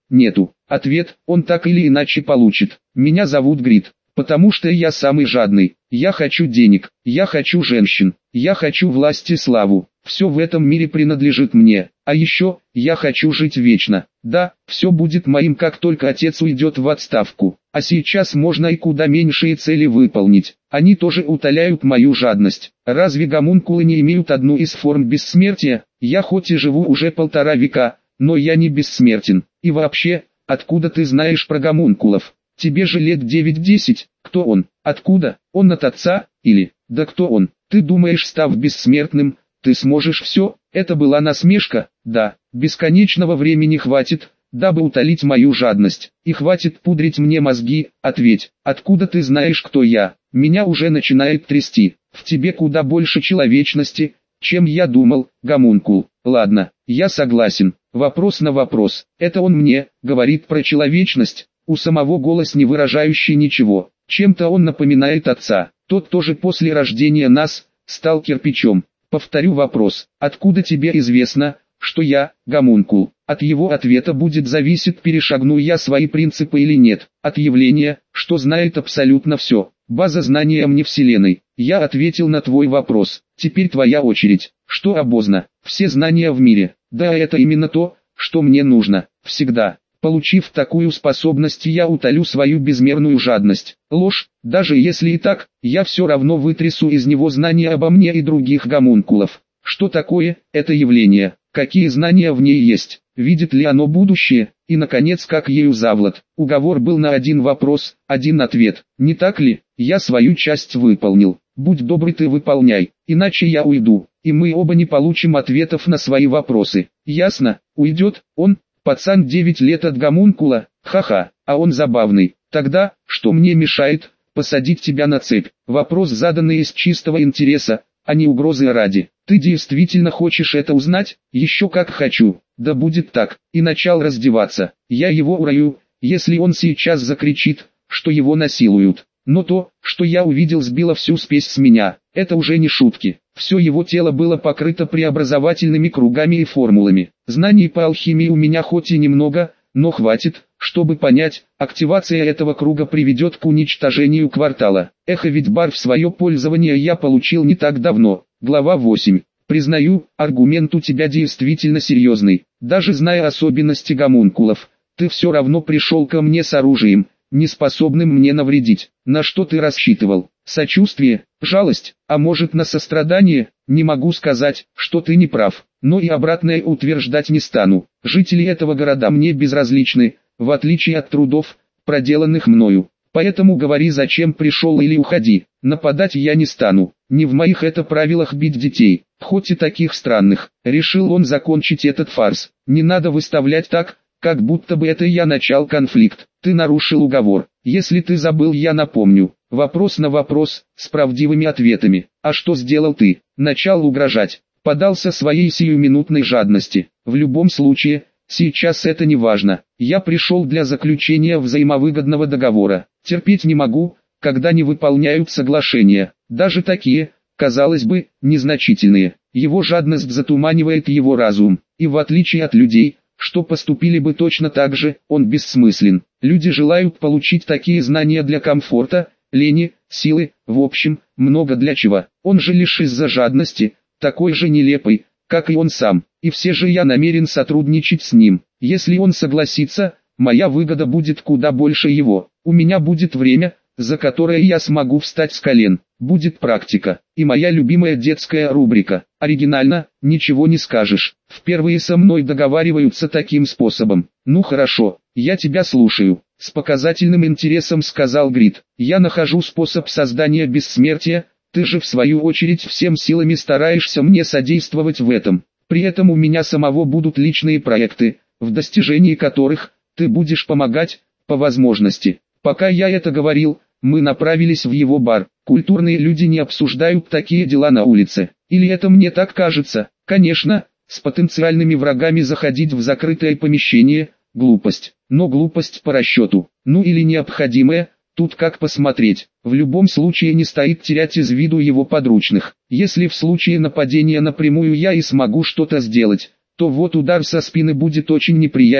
Нету. Ответ он так или иначе получит. Меня зовут Грит. Потому что я самый жадный. Я хочу денег. Я хочу женщин. Я хочу власть и славу. Все в этом мире принадлежит мне. А еще, я хочу жить вечно. Да, все будет моим, как только отец уйдет в отставку. А сейчас можно и куда меньшие цели выполнить. Они тоже утоляют мою жадность. Разве гомункулы не имеют одну из форм бессмертия? Я хоть и живу уже полтора века, но я не бессмертен. И вообще, откуда ты знаешь про гомункулов? Тебе же лет девять-десять. Кто он? Откуда? Он от отца? Или, да кто он? Ты думаешь, став бессмертным, ты сможешь все? Это была насмешка? Да, бесконечного времени хватит, дабы утолить мою жадность. И хватит пудрить мне мозги. Ответь, откуда ты знаешь, кто я? Меня уже начинает трясти. В тебе куда больше человечности, чем я думал, гомункул. Ладно, я согласен. Вопрос на вопрос. Это он мне говорит про человечность. У самого голос не выражающий ничего. Чем-то он напоминает отца. Тот тоже после рождения нас стал кирпичом. Повторю вопрос. Откуда тебе известно, что я гомункул? От его ответа будет зависеть, перешагну я свои принципы или нет. От явления, что знает абсолютно все. База знания мне Вселенной. Я ответил на твой вопрос. Теперь твоя очередь. Что обозна? Все знания в мире. Да, это именно то, что мне нужно. Всегда. Получив такую способность, я утолю свою безмерную жадность. Ложь, даже если и так, я все равно вытрясу из него знания обо мне и других гомункулов. Что такое это явление? Какие знания в ней есть? Видит ли оно будущее? И, наконец, как ею завлад? Уговор был на один вопрос, один ответ. Не так ли? Я свою часть выполнил. Будь добр, ты выполняй, иначе я уйду, и мы оба не получим ответов на свои вопросы. Ясно? Уйдет он? Пацан девять лет от гомункула, ха-ха, а он забавный. Тогда, что мне мешает посадить тебя на цепь? Вопрос, заданный из чистого интереса, а не угрозы ради. Ты действительно хочешь это узнать? Еще как хочу. Да будет так. И начал раздеваться. Я его урою, если он сейчас закричит, что его насилуют. Но то, что я увидел, сбило всю спесь с меня. Это уже не шутки. Все его тело было покрыто преобразовательными кругами и формулами. Знаний по алхимии у меня хоть и немного, но хватит, чтобы понять, активация этого круга приведет к уничтожению квартала. Эх, ведь бар в свое пользование я получил не так давно. Глава восемь. Признаю, аргумент у тебя действительно серьезный. Даже зная особенности гомункулов, ты все равно пришел ко мне с оружием, не способным мне навредить. На что ты рассчитывал? Сочувствие, жалость, а может на сострадание? Не могу сказать, что ты не прав, но и обратное утверждать не стану. Жители этого города мне безразличны, в отличие от трудов, проделанных мною. Поэтому говори, зачем пришел, или уходи. Нападать я не стану. Не в моих это правилах бить детей, хоть и таких странных. Решил он закончить этот фарс. Не надо выставлять так, как будто бы это я начал конфликт. Ты нарушил уговор. Если ты забыл, я напомню. Вопрос на вопрос, с правдивыми ответами. А что сделал ты? Начал угрожать. Поддался своей сиюминутной жадности. В любом случае, сейчас это не важно. Я пришел для заключения взаимовыгодного договора. Терпеть не могу, когда не выполняют соглашения. Даже такие, казалось бы, незначительные. Его жадность затуманивает его разум. И в отличие от людей, что поступили бы точно так же, он бессмыслен. Люди желают получить такие знания для комфорта, лени, силы, в общем, много для чего. Он же лишь из-за жадности, такой же нелепый, как и он сам. И все же я намерен сотрудничать с ним. Если он согласится, моя выгода будет куда больше его. У меня будет время, за которое я смогу встать с колен. Будет практика. И моя любимая детская рубрика. Оригинально, ничего не скажешь. Впервые со мной договариваются таким способом. Ну хорошо, я тебя слушаю. С показательным интересом сказал Грит. Я нахожу способ создания бессмертия. Ты же в свою очередь всем силами стараешься мне содействовать в этом. При этом у меня самого будут личные проекты, в достижении которых ты будешь помогать, по возможности. Пока я это говорил, мы направились в его бар. Культурные люди не обсуждают такие дела на улице. Или это мне так кажется? Конечно, с потенциальными врагами заходить в закрытое помещение – глупость. Но глупость по расчету. Ну или необходимая, тут как посмотреть. В любом случае не стоит терять из виду его подручных. Если в случае нападения напрямую я и смогу что-то сделать, то вот удар со спины будет очень неприятен.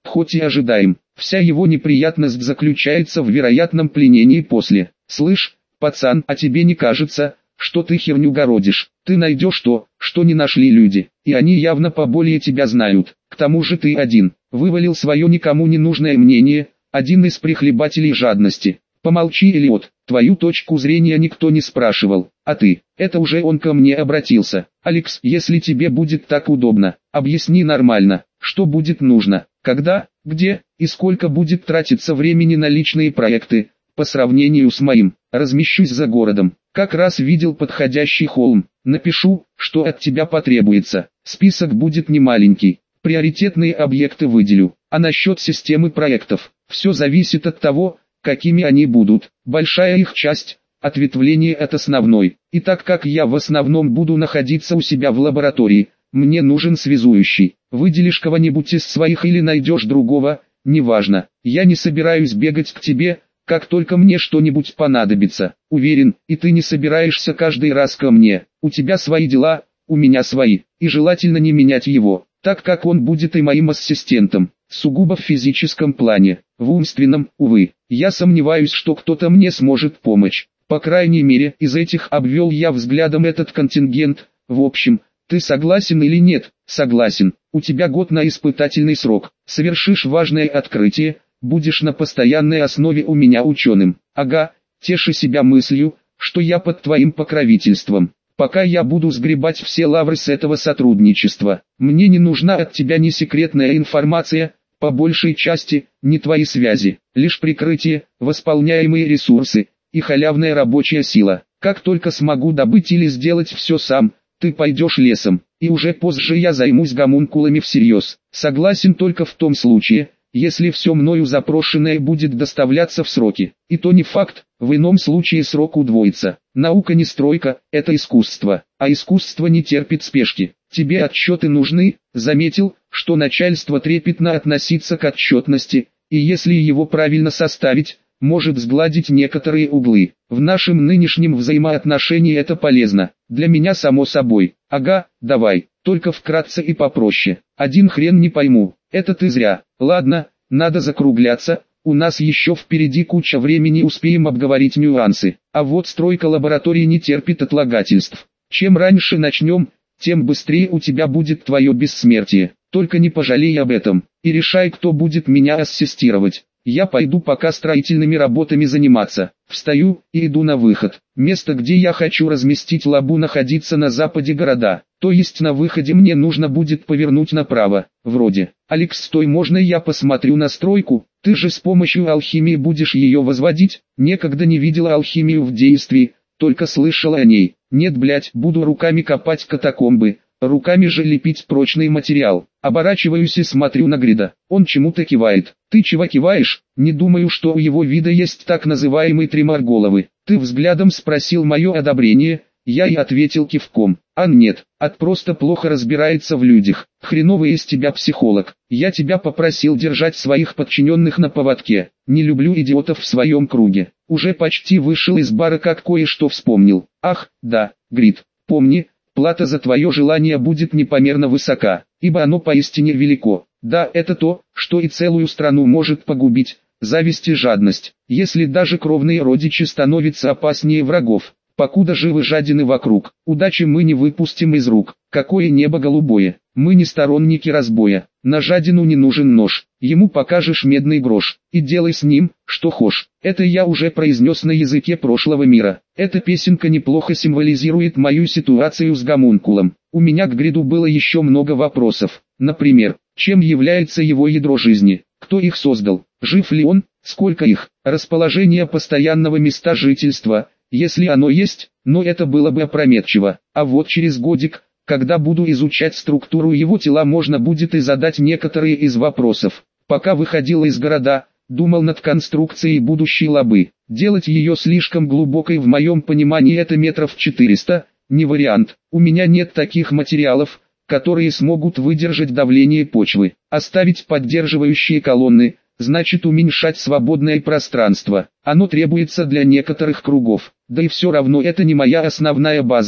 хоть и ожидаем. Вся его неприятность заключается в вероятном пленении после. Слышь, пацан, а тебе не кажется, что ты херню городишь? Ты найдешь то, что не нашли люди, и они явно поболее тебя знают. К тому же ты один, вывалил свое никому не нужное мнение, один из прихлебателей жадности. Помолчи, Элиот, твою точку зрения никто не спрашивал, а ты, это уже он ко мне обратился. Алекс, если тебе будет так удобно, объясни нормально, что будет нужно, когда, где и сколько будет тратиться времени на личные проекты, по сравнению с моим. Размещусь за городом, как раз видел подходящий холм, напишу, что от тебя потребуется, список будет немаленький, приоритетные объекты выделю, а насчет системы проектов, все зависит от того, какими они будут, большая их часть, ответвление от основной, и так как я в основном буду находиться у себя в лаборатории, мне нужен связующий, выделишь кого-нибудь из своих или найдешь другого, неважно, я не собираюсь бегать к тебе, как только мне что-нибудь понадобится, уверен, и ты не собираешься каждый раз ко мне, у тебя свои дела, у меня свои, и желательно не менять его, так как он будет и моим ассистентом, сугубо в физическом плане, в умственном, увы, я сомневаюсь, что кто-то мне сможет помочь, по крайней мере, из этих обвел я взглядом этот контингент, в общем, ты согласен или нет? Согласен, у тебя год на испытательный срок, совершишь важное открытие, будешь на постоянной основе у меня ученым. Ага, теши себя мыслью, что я под твоим покровительством. Пока я буду сгребать все лавры с этого сотрудничества. Мне не нужна от тебя ни секретная информация, по большей части, ни твои связи, лишь прикрытие, восполняемые ресурсы и халявная рабочая сила. Как только смогу добыть или сделать все сам, ты пойдешь лесом, и уже позже я займусь гомункулами всерьез. Согласен только в том случае, если все мною запрошенное будет доставляться в сроки, и то не факт, в ином случае срок удвоится. Наука не стройка, это искусство, а искусство не терпит спешки. Тебе отчеты нужны, заметил, что начальство трепетно относится к отчетности, и если его правильно составить, может сгладить некоторые углы. В нашем нынешнем взаимоотношении это полезно, для меня само собой. Ага, давай, только вкратце и попроще. Один хрен не пойму, это ты зря. Ладно, надо закругляться, у нас еще впереди куча времени, успеем обговорить нюансы. А вот стройка лаборатории не терпит отлагательств. Чем раньше начнем, тем быстрее у тебя будет твое бессмертие. Только не пожалей об этом, и решай, кто будет меня ассистировать. Я пойду пока строительными работами заниматься. Встаю и иду на выход. Место, где я хочу разместить лабу, находится на западе города. То есть на выходе мне нужно будет повернуть направо. Вроде. Алекс, стой, можно я посмотрю на стройку? Ты же с помощью алхимии будешь ее возводить? Некогда не видела алхимию в действии, только слышала о ней. Нет, блять, буду руками копать катакомбы. Руками же лепить прочный материал. Оборачиваюсь и смотрю на Грида. Он чему-то кивает. Ты чего киваешь? Не думаю, что у его вида есть так называемый тремор головы. Ты взглядом спросил мое одобрение. Я и ответил кивком. А нет, от просто плохо разбирается в людях. Хреновый из тебя психолог. Я тебя попросил держать своих подчиненных на поводке. Не люблю идиотов в своем круге. Уже почти вышел из бара, как кое-что вспомнил. Ах, да, Грид, помни, плата за твое желание будет непомерно высока, ибо оно поистине велико. Да, это то, что и целую страну может погубить, зависть и жадность, если даже кровные родичи становятся опаснее врагов. Покуда живы жадины вокруг, удачи мы не выпустим из рук. Какое небо голубое, мы не сторонники разбоя. На жадину не нужен нож, ему покажешь медный грош, и делай с ним, что хошь. Это я уже произнес на языке прошлого мира. Эта песенка неплохо символизирует мою ситуацию с гомункулом. У меня к Гриду было еще много вопросов. Например, чем является его ядро жизни, кто их создал, жив ли он, сколько их, расположение постоянного места жительства, если оно есть, но это было бы опрометчиво. А вот через годик, когда буду изучать структуру его тела, можно будет и задать некоторые из вопросов. Пока выходил из города, думал над конструкцией будущей лабы. Делать ее слишком глубокой в моем понимании, это метров четыреста, не вариант. У меня нет таких материалов, которые смогут выдержать давление почвы. Оставить поддерживающие колонны – значит уменьшать свободное пространство. Оно требуется для некоторых кругов. Да и все равно это не моя основная база,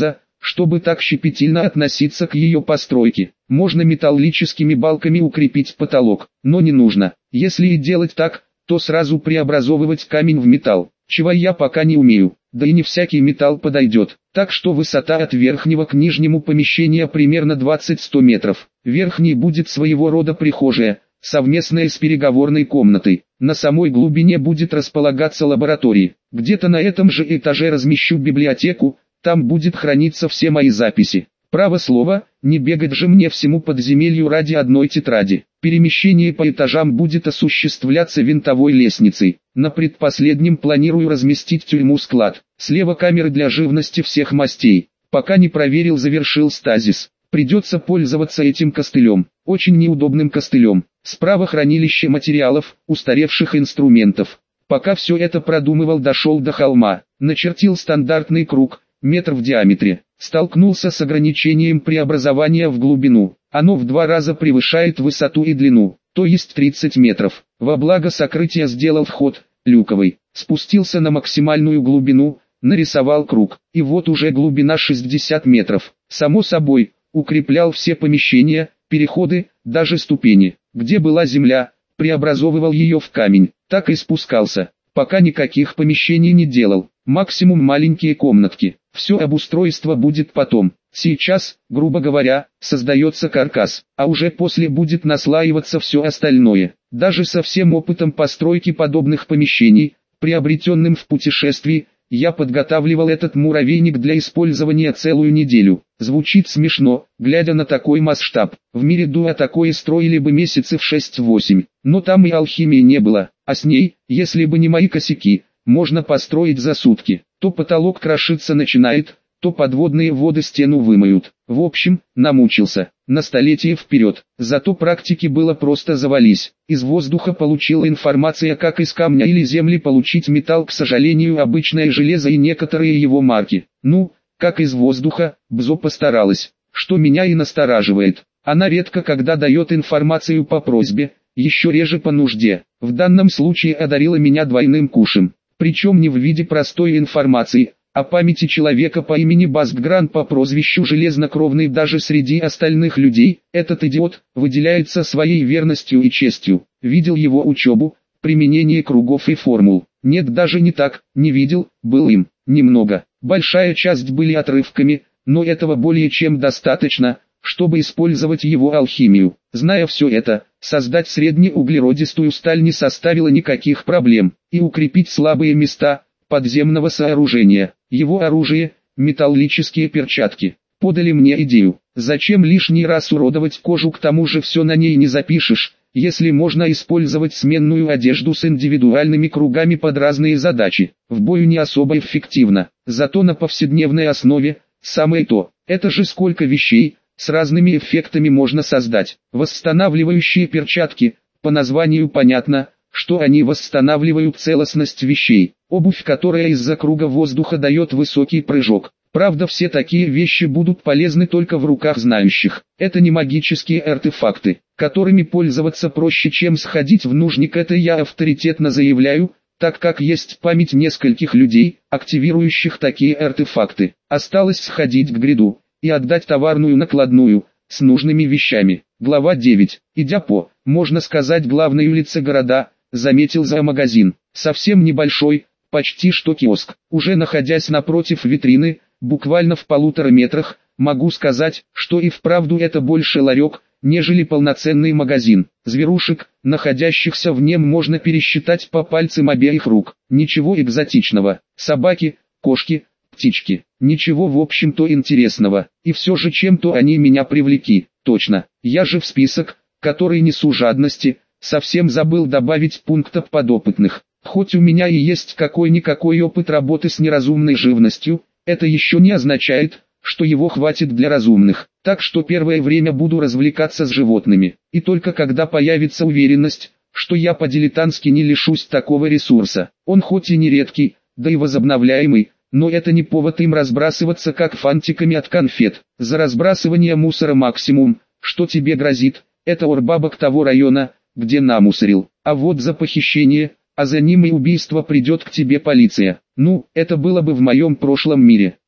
чтобы так щепетильно относиться к ее постройке. Можно металлическими балками укрепить потолок, но не нужно. Если и делать так, то сразу преобразовывать камень в металл, чего я пока не умею, да и не всякий металл подойдет. Так что высота от верхнего к нижнему помещения примерно двадцать-сто метров. Верхний будет своего рода прихожая, совместная с переговорной комнатой. На самой глубине будет располагаться лаборатория. Где-то на этом же этаже размещу библиотеку, там будет храниться все мои записи. Право слово, не бегать же мне всему подземелью ради одной тетради. Перемещение по этажам будет осуществляться винтовой лестницей. На предпоследнем планирую разместить тюрьму-склад. Слева камеры для живности всех мастей. Пока не проверил, завершил стазис. Придется пользоваться этим костылем. Очень неудобным костылем. Справа хранилище материалов, устаревших инструментов. Пока все это продумывал, дошел до холма. Начертил стандартный круг, метр в диаметре. Столкнулся с ограничением преобразования в глубину. Оно в два раза превышает высоту и длину, то есть тридцать метров. Во благо сокрытия сделал вход, люковый. Спустился на максимальную глубину, нарисовал круг. И вот уже глубина шестьдесят метров. Само собой, укреплял все помещения, переходы, даже ступени. Где была земля, преобразовывал ее в камень. Так и спускался. Пока никаких помещений не делал. Максимум маленькие комнатки. Все обустройство будет потом. Сейчас, грубо говоря, создается каркас, а уже после будет наслаиваться все остальное. Даже со всем опытом постройки подобных помещений, приобретенным в путешествии, я подготавливал этот муравейник для использования целую неделю. Звучит смешно, глядя на такой масштаб. В мире дуа такое строили бы месяцев шесть-восемь, но там и алхимии не было, а с ней, если бы не мои косяки, можно построить за сутки. То потолок крошиться начинает, то подводные воды стену вымоют. В общем, намучился. На столетие вперед. Зато практики было просто завались. Из воздуха получила информация, как из камня или земли получить металл, к сожалению, обычное железо и некоторые его марки. Ну, как из воздуха, Бзо постаралась. Что меня и настораживает. Она редко когда дает информацию по просьбе, еще реже по нужде. В данном случае одарила меня двойным кушем. Причем не в виде простой информации, а памяти человека по имени Баскгран по прозвищу Железнокровный. Даже среди остальных людей, этот идиот, выделяется своей верностью и честью. Видел его учебу, применение кругов и формул. Нет, даже не так, не видел, был им, немного. Большая часть были отрывками, но этого более чем достаточно, чтобы использовать его алхимию. Зная все это, создать среднеуглеродистую сталь не составило никаких проблем, и укрепить слабые места подземного сооружения. Его оружие, металлические перчатки, подали мне идею. Зачем лишний раз уродовать кожу, к тому же все на ней не запишешь, если можно использовать сменную одежду с индивидуальными кругами под разные задачи. В бою не особо эффективно, зато на повседневной основе самое то. Это же сколько вещей с разными эффектами можно создать. Восстанавливающие перчатки, по названию понятно, что они восстанавливают целостность вещей. Обувь, которая из-за круга воздуха дает высокий прыжок. Правда, все такие вещи будут полезны только в руках знающих. Это не магические артефакты, которыми пользоваться проще, чем сходить в нужник. Это я авторитетно заявляю, так как есть память нескольких людей, активирующих такие артефакты. Осталось сходить к гриду и отдать товарную накладную с нужными вещами. Глава девять. Идя по, можно сказать, главной улице города, заметил зоомагазин. Совсем небольшой, почти что киоск. Уже находясь напротив витрины, буквально в полутора метрах, могу сказать, что и вправду это больше ларек, нежели полноценный магазин. Зверушек, находящихся в нем, можно пересчитать по пальцам обеих рук. Ничего экзотичного. Собаки, кошки, птички. Ничего в общем-то интересного. И все же чем-то они меня привлекли. Точно, я же в список, который несу жадности, совсем забыл добавить пунктов подопытных. Хоть у меня и есть какой-никакой опыт работы с неразумной живностью, это еще не означает, что его хватит для разумных. Так что первое время буду развлекаться с животными. И только когда появится уверенность, что я по-дилетантски не лишусь такого ресурса. Он хоть и не редкий, да и возобновляемый, но это не повод им разбрасываться как фантиками от конфет. За разбрасывание мусора максимум, что тебе грозит, это орбабок того района, где намусорил. А вот за похищение, а за ним и убийство придет к тебе полиция. Ну, это было бы в моем прошлом мире.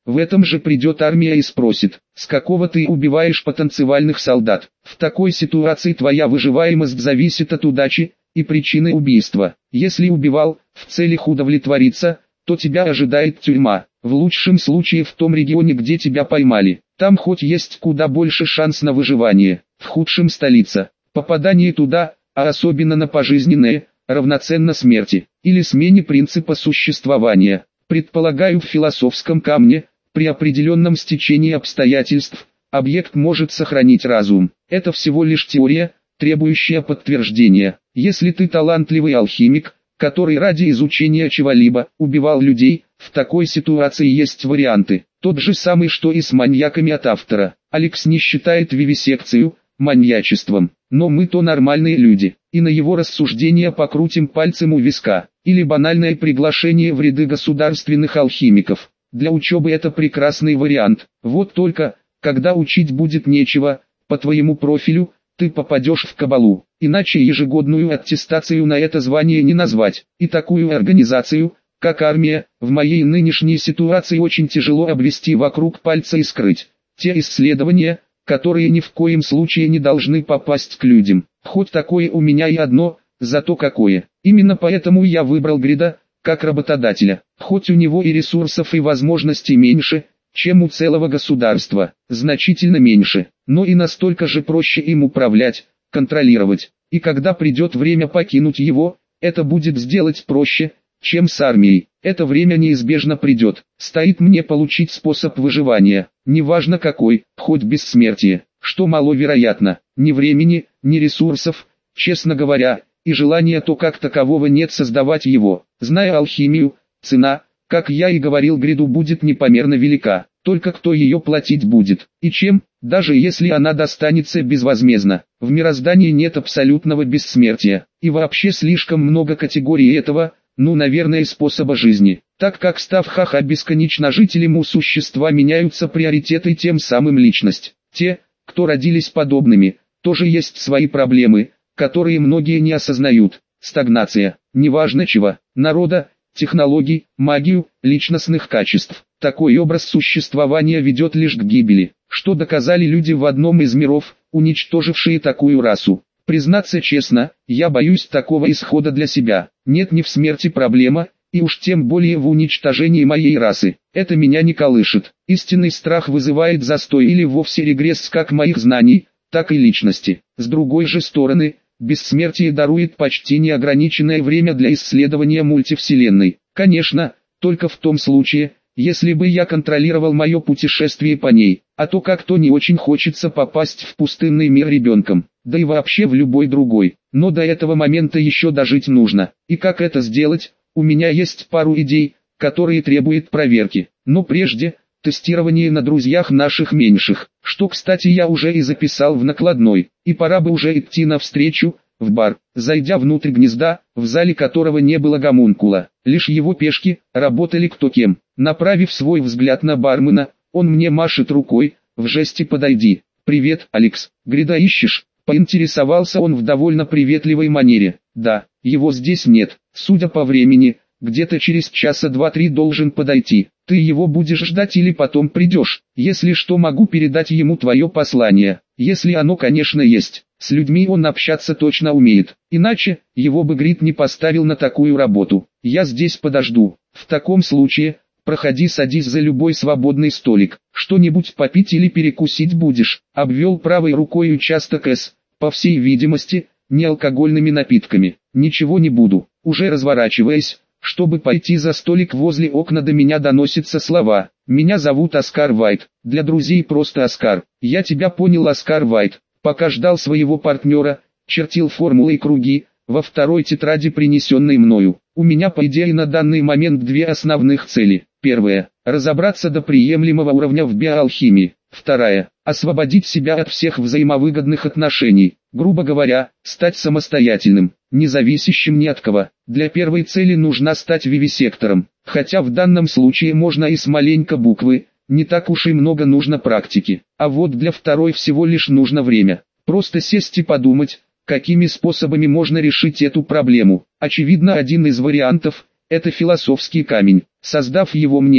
В этом же придет армия и спросит, с какого ты убиваешь потенциальных солдат. В такой ситуации твоя выживаемость зависит от удачи и причины убийства. Если убивал в целях удовлетвориться, то тебя ожидает тюрьма. В лучшем случае в том регионе, где тебя поймали. Там хоть есть куда больше шанс на выживание. В худшем столица. Попадание туда, а особенно на пожизненное, равноценно смерти или смене принципа существования. Предполагаю, в философском камне, при определенном стечении обстоятельств, объект может сохранить разум. Это всего лишь теория, требующая подтверждения. Если ты талантливый алхимик, который ради изучения чего-либо убивал людей, в такой ситуации есть варианты. Тот же самый, что и с маньяками от автора. Алекс не считает вивисекцию маньячеством, но мы-то нормальные люди, и на его рассуждения покрутим пальцем у виска. Или банальное приглашение в ряды государственных алхимиков. Для учебы это прекрасный вариант. Вот только, когда учить будет нечего, по твоему профилю, ты попадешь в кабалу. Иначе ежегодную аттестацию на это звание не назвать. И такую организацию, как армия, в моей нынешней ситуации очень тяжело обвести вокруг пальца и скрыть. Те исследования, которые ни в коем случае не должны попасть к людям. Хоть такое у меня и одно, зато какое. Именно поэтому я выбрал Грида, как работодателя. Хоть у него и ресурсов и возможностей меньше, чем у целого государства, значительно меньше, но и настолько же проще им управлять, контролировать. И когда придет время покинуть его, это будет сделать проще, чем с армией. Это время неизбежно придет. Стоит мне получить способ выживания, неважно какой, хоть бессмертие, что маловероятно. Ни времени, ни ресурсов, честно говоря, и желания то как такового нет создавать его. Зная алхимию, цена, как я и говорил Гриду, будет непомерно велика. Только кто ее платить будет, и чем, даже если она достанется безвозмездно. В мироздании нет абсолютного бессмертия, и вообще слишком много категорий этого, ну наверное способа жизни. Так как став ха-ха бесконечножителем у существа меняются приоритеты, тем самым личность. Те, кто родились подобными, тоже есть свои проблемы, которые многие не осознают. Стагнация, неважно чего, народа, технологий, магию, личностных качеств. Такой образ существования ведет лишь к гибели, что доказали люди в одном из миров, уничтожившие такую расу. Признаться честно, я боюсь такого исхода для себя. Нет ни в смерти проблема, и уж тем более в уничтожении моей расы. Это меня не колышет. Истинный страх вызывает застой или вовсе регресс как моих знаний, так и личности. С другой же стороны, бессмертие дарует почти неограниченное время для исследования мультивселенной. Конечно, только в том случае, если бы я контролировал мое путешествие по ней, а то как-то не очень хочется попасть в пустынный мир ребенком, да и вообще в любой другой. Но до этого момента еще дожить нужно. И как это сделать, у меня есть пару идей, которые требуют проверки. Но прежде, тестирование на друзьях наших меньших, что, кстати, я уже и записал в накладной, и пора бы уже идти навстречу, в бар. Зайдя внутрь гнезда, в зале которого не было гомункула, лишь его пешки, работали кто кем. Направив свой взгляд на бармена, он мне машет рукой, в жесте «подойди». «Привет, Алекс, Грида ищешь?» Поинтересовался он в довольно приветливой манере. «Да, его здесь нет, судя по времени, где-то через часа два-три должен подойти. Ты его будешь ждать или потом придешь? Если что, могу передать ему твое послание, если оно, конечно, есть. С людьми он общаться точно умеет, иначе, его бы Грид не поставил на такую работу. Я здесь подожду. В таком случае, проходи, садись за любой свободный столик. Что-нибудь попить или перекусить будешь?» Обвел правой рукой участок С, по всей видимости, неалкогольными напитками. «Ничего не буду». Уже разворачиваясь, чтобы пойти за столик, возле окна до меня доносятся слова. «Меня зовут Оскар Уайт, для друзей просто Оскар». «Я тебя понял, Оскар Уайт». Пока ждал своего партнера, чертил формулы и круги, во второй тетради, принесенной мною. У меня по идее на данный момент две основных цели. Первая – разобраться до приемлемого уровня в биоалхимии. Вторая – освободить себя от всех взаимовыгодных отношений. Грубо говоря, стать самостоятельным, независящим ни от кого. Для первой цели нужно стать вивисектором. Хотя в данном случае можно и с маленькой буквы, не так уж и много нужно практики. А вот для второй всего лишь нужно время. Просто сесть и подумать, какими способами можно решить эту проблему. Очевидно, один из вариантов – это философский камень. Создав его мне,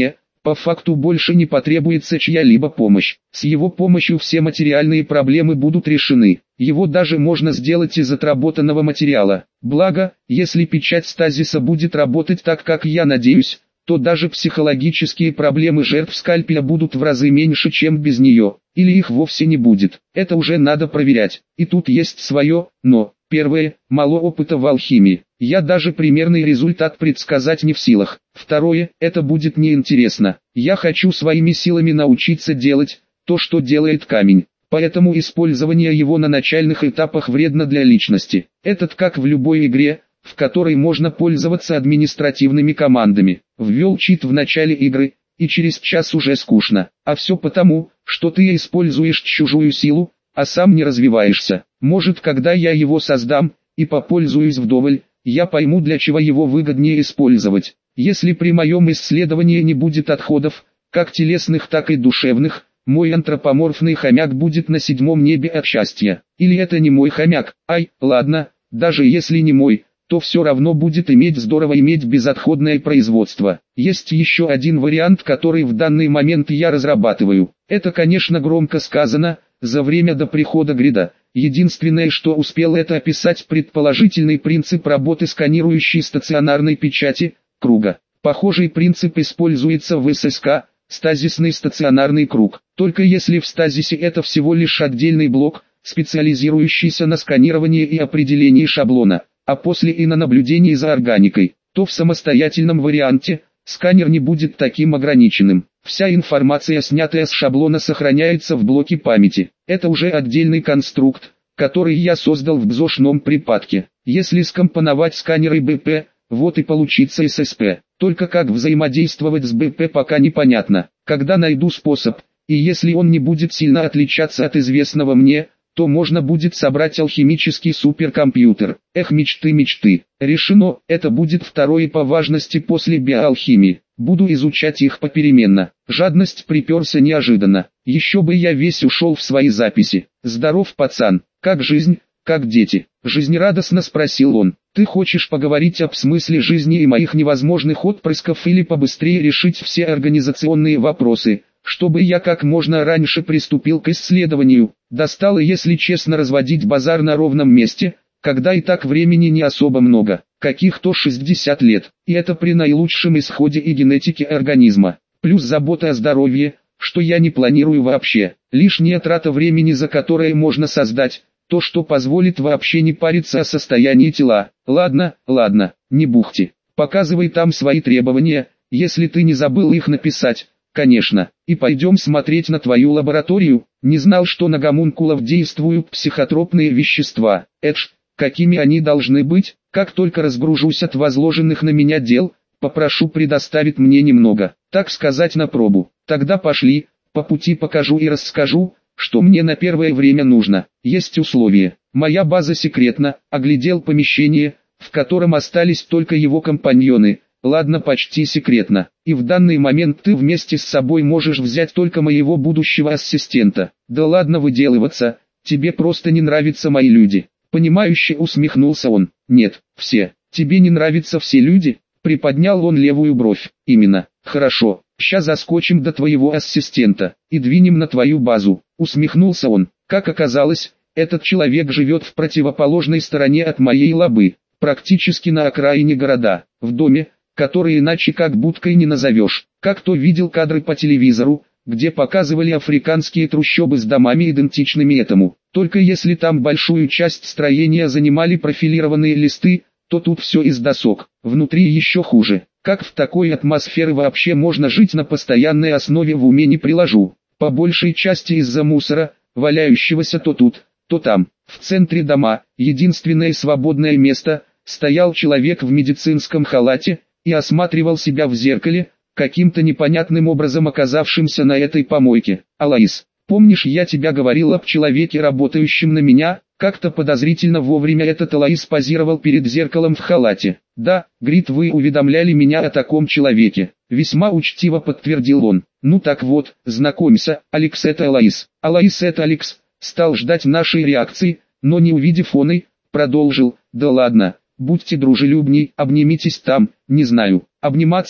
По факту больше не потребуется чья-либо помощь. С его помощью все материальные проблемы будут решены. Его даже можно сделать из отработанного материала. Благо, если печать стазиса будет работать так, как я надеюсь, то даже психологические проблемы жертв скальпеля будут в разы меньше, чем без нее. Или их вовсе не будет. Это уже надо проверять. И тут есть свое «но». Первое, мало опыта в алхимии. Я даже примерный результат предсказать не в силах. Второе, это будет неинтересно. Я хочу своими силами научиться делать то, что делает камень. Поэтому использование его на начальных этапах вредно для личности. Это как в любой игре, в которой можно пользоваться административными командами. Ввел чит в начале игры, и через час уже скучно. А все потому, что ты используешь чужую силу, а сам не развиваешься. Может, когда я его создам, и попользуюсь вдоволь, я пойму, для чего его выгоднее использовать. Если при моем исследовании не будет отходов, как телесных, так и душевных, мой антропоморфный хомяк будет на седьмом небе от счастья. Или это не мой хомяк? Ай, ладно, даже если не мой, то все равно будет иметь здорово иметь безотходное производство. Есть еще один вариант, который в данный момент я разрабатываю. Это, конечно, громко сказано, за время до прихода грида. Единственное, что успел, это описать предположительный принцип работы сканирующей стационарной печати, круга. Похожий принцип используется в ССК, стазисный стационарный круг. Только если в стазисе это всего лишь отдельный блок, специализирующийся на сканировании и определении шаблона, а после и на наблюдении за органикой, то в самостоятельном варианте сканер не будет таким ограниченным. Вся информация, снятая с шаблона, сохраняется в блоке памяти. Это уже отдельный конструкт, который я создал в бзошном припадке. Если скомпоновать сканеры бэ пэ, вот и получится эс эс пэ. Только как взаимодействовать с бэ пэ пока непонятно. Когда найду способ, и если он не будет сильно отличаться от известного мне, то можно будет собрать алхимический суперкомпьютер. Эх, мечты, мечты. Решено, это будет второе по важности после биоалхимии. Буду изучать их попеременно. Жадность приперся неожиданно. Еще бы я весь ушел в свои записи. Здоров, пацан. Как жизнь, как дети? Жизнерадостно спросил он. Ты хочешь поговорить об смысле жизни и моих невозможных отпрысков или побыстрее решить все организационные вопросы, чтобы я как можно раньше приступил к исследованию? Достало, если честно, разводить базар на ровном месте, когда и так времени не особо много, каких-то шестьдесят лет, и это при наилучшем исходе и генетике организма, плюс забота о здоровье, что я не планирую вообще, лишняя трата времени, за которое можно создать то, что позволит вообще не париться о состоянии тела. Ладно, ладно, не бухти, показывай там свои требования, если ты не забыл их написать. Конечно, и пойдем смотреть на твою лабораторию. Не знал, что на гомункулов действуют психотропные вещества. Эдж, какими они должны быть? Как только разгружусь от возложенных на меня дел, попрошу предоставить мне немного, так сказать, на пробу. Тогда пошли, по пути покажу и расскажу, что мне на первое время нужно. Есть условия. Моя база секретна. Оглядел помещение, в котором остались только его компаньоны. Ладно, почти секретно. И в данный момент ты вместе с собой можешь взять только моего будущего ассистента. Да ладно выделываться, тебе просто не нравятся мои люди. Понимающе усмехнулся он. Нет, все. Тебе не нравятся все люди? Приподнял он левую бровь. Именно. Хорошо, ща заскочим до твоего ассистента и двинем на твою базу. Усмехнулся он. Как оказалось, этот человек живет в противоположной стороне от моей лабы. Практически на окраине города. В доме, который иначе как будкой не назовешь. Как то видел кадры по телевизору, где показывали африканские трущобы с домами, идентичными этому. Только если там большую часть строения занимали профилированные листы, то тут все из досок. Внутри еще хуже. Как в такой атмосфере вообще можно жить на постоянной основе, в уме не приложу. По большей части из-за мусора, валяющегося то тут, то там. В центре дома, единственное свободное место, стоял человек в медицинском халате и осматривал себя в зеркале, каким-то непонятным образом оказавшимся на этой помойке. «Алаис, помнишь, я тебя говорил об человеке, работающем на меня?» Как-то подозрительно вовремя этот Алаис позировал перед зеркалом в халате. «Да, Грит, вы уведомляли меня о таком человеке», — весьма учтиво подтвердил он. «Ну так вот, знакомься, Алекс, это Алаис». «Алаис, это Алекс», стал ждать нашей реакции, но не увидев оной, продолжил. «Да ладно, будьте дружелюбней, обнимитесь там, не знаю». Обниматься,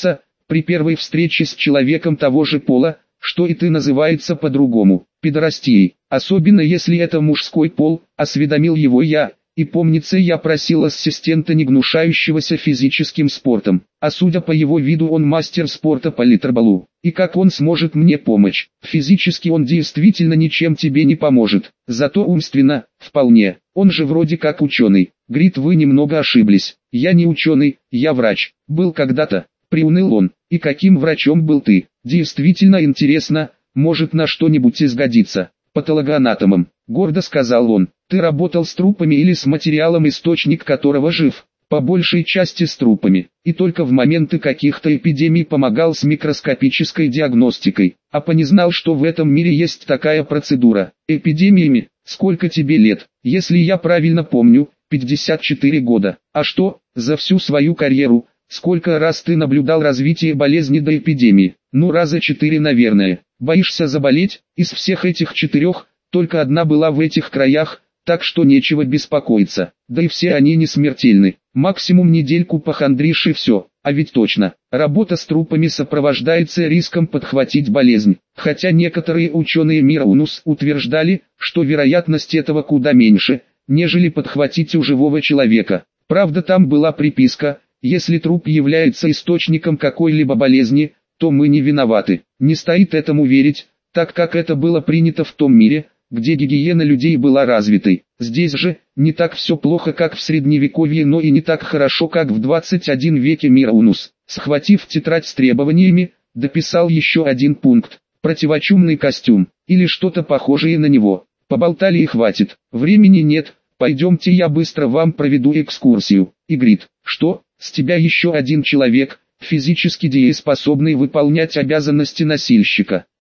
при первой встрече с человеком того же пола, что и ты, называется по-другому, пидорастией, особенно если это мужской пол, осведомил его я, и помнится, я просил ассистента, не гнушающегося физическим спортом, а судя по его виду, он мастер спорта по литерболу, и как он сможет мне помочь? Физически он действительно ничем тебе не поможет, зато умственно, вполне, он же вроде как ученый. Грит, вы немного ошиблись, я не ученый, я врач, был когда-то, приуныл он. И каким врачом был ты? Действительно интересно, может на что-нибудь изгодится. Патологоанатомом, гордо сказал он. Ты работал с трупами или с материалом, источник которого жив? По большей части с трупами, и только в моменты каких-то эпидемий помогал с микроскопической диагностикой. А не знал, что в этом мире есть такая процедура. Эпидемиями? Сколько тебе лет? Если я правильно помню, пятьдесят четыре года. А что, за всю свою карьеру, сколько раз ты наблюдал развитие болезни до эпидемии? Ну раза четыре, наверное. Боишься заболеть? Из всех этих четырех, только одна была в этих краях, так что нечего беспокоиться. Да и все они не смертельны. Максимум недельку похандришь и все. А ведь точно, работа с трупами сопровождается риском подхватить болезнь. Хотя некоторые ученые мира УНУС утверждали, что вероятность этого куда меньше, нежели подхватить у живого человека. Правда, там была приписка: если труп является источником какой-либо болезни, то мы не виноваты. Не стоит этому верить, так как это было принято в том мире, где гигиена людей была развитой. Здесь же, не так все плохо, как в средневековье, но и не так хорошо, как в двадцать первом веке мира УНУС. Схватив тетрадь с требованиями, дописал еще один пункт: противочумный костюм, или что-то похожее на него. Поболтали и хватит, времени нет, пойдемте, я быстро вам проведу экскурсию. Игрит, что, с тебя еще один человек, физически дееспособный выполнять обязанности носильщика?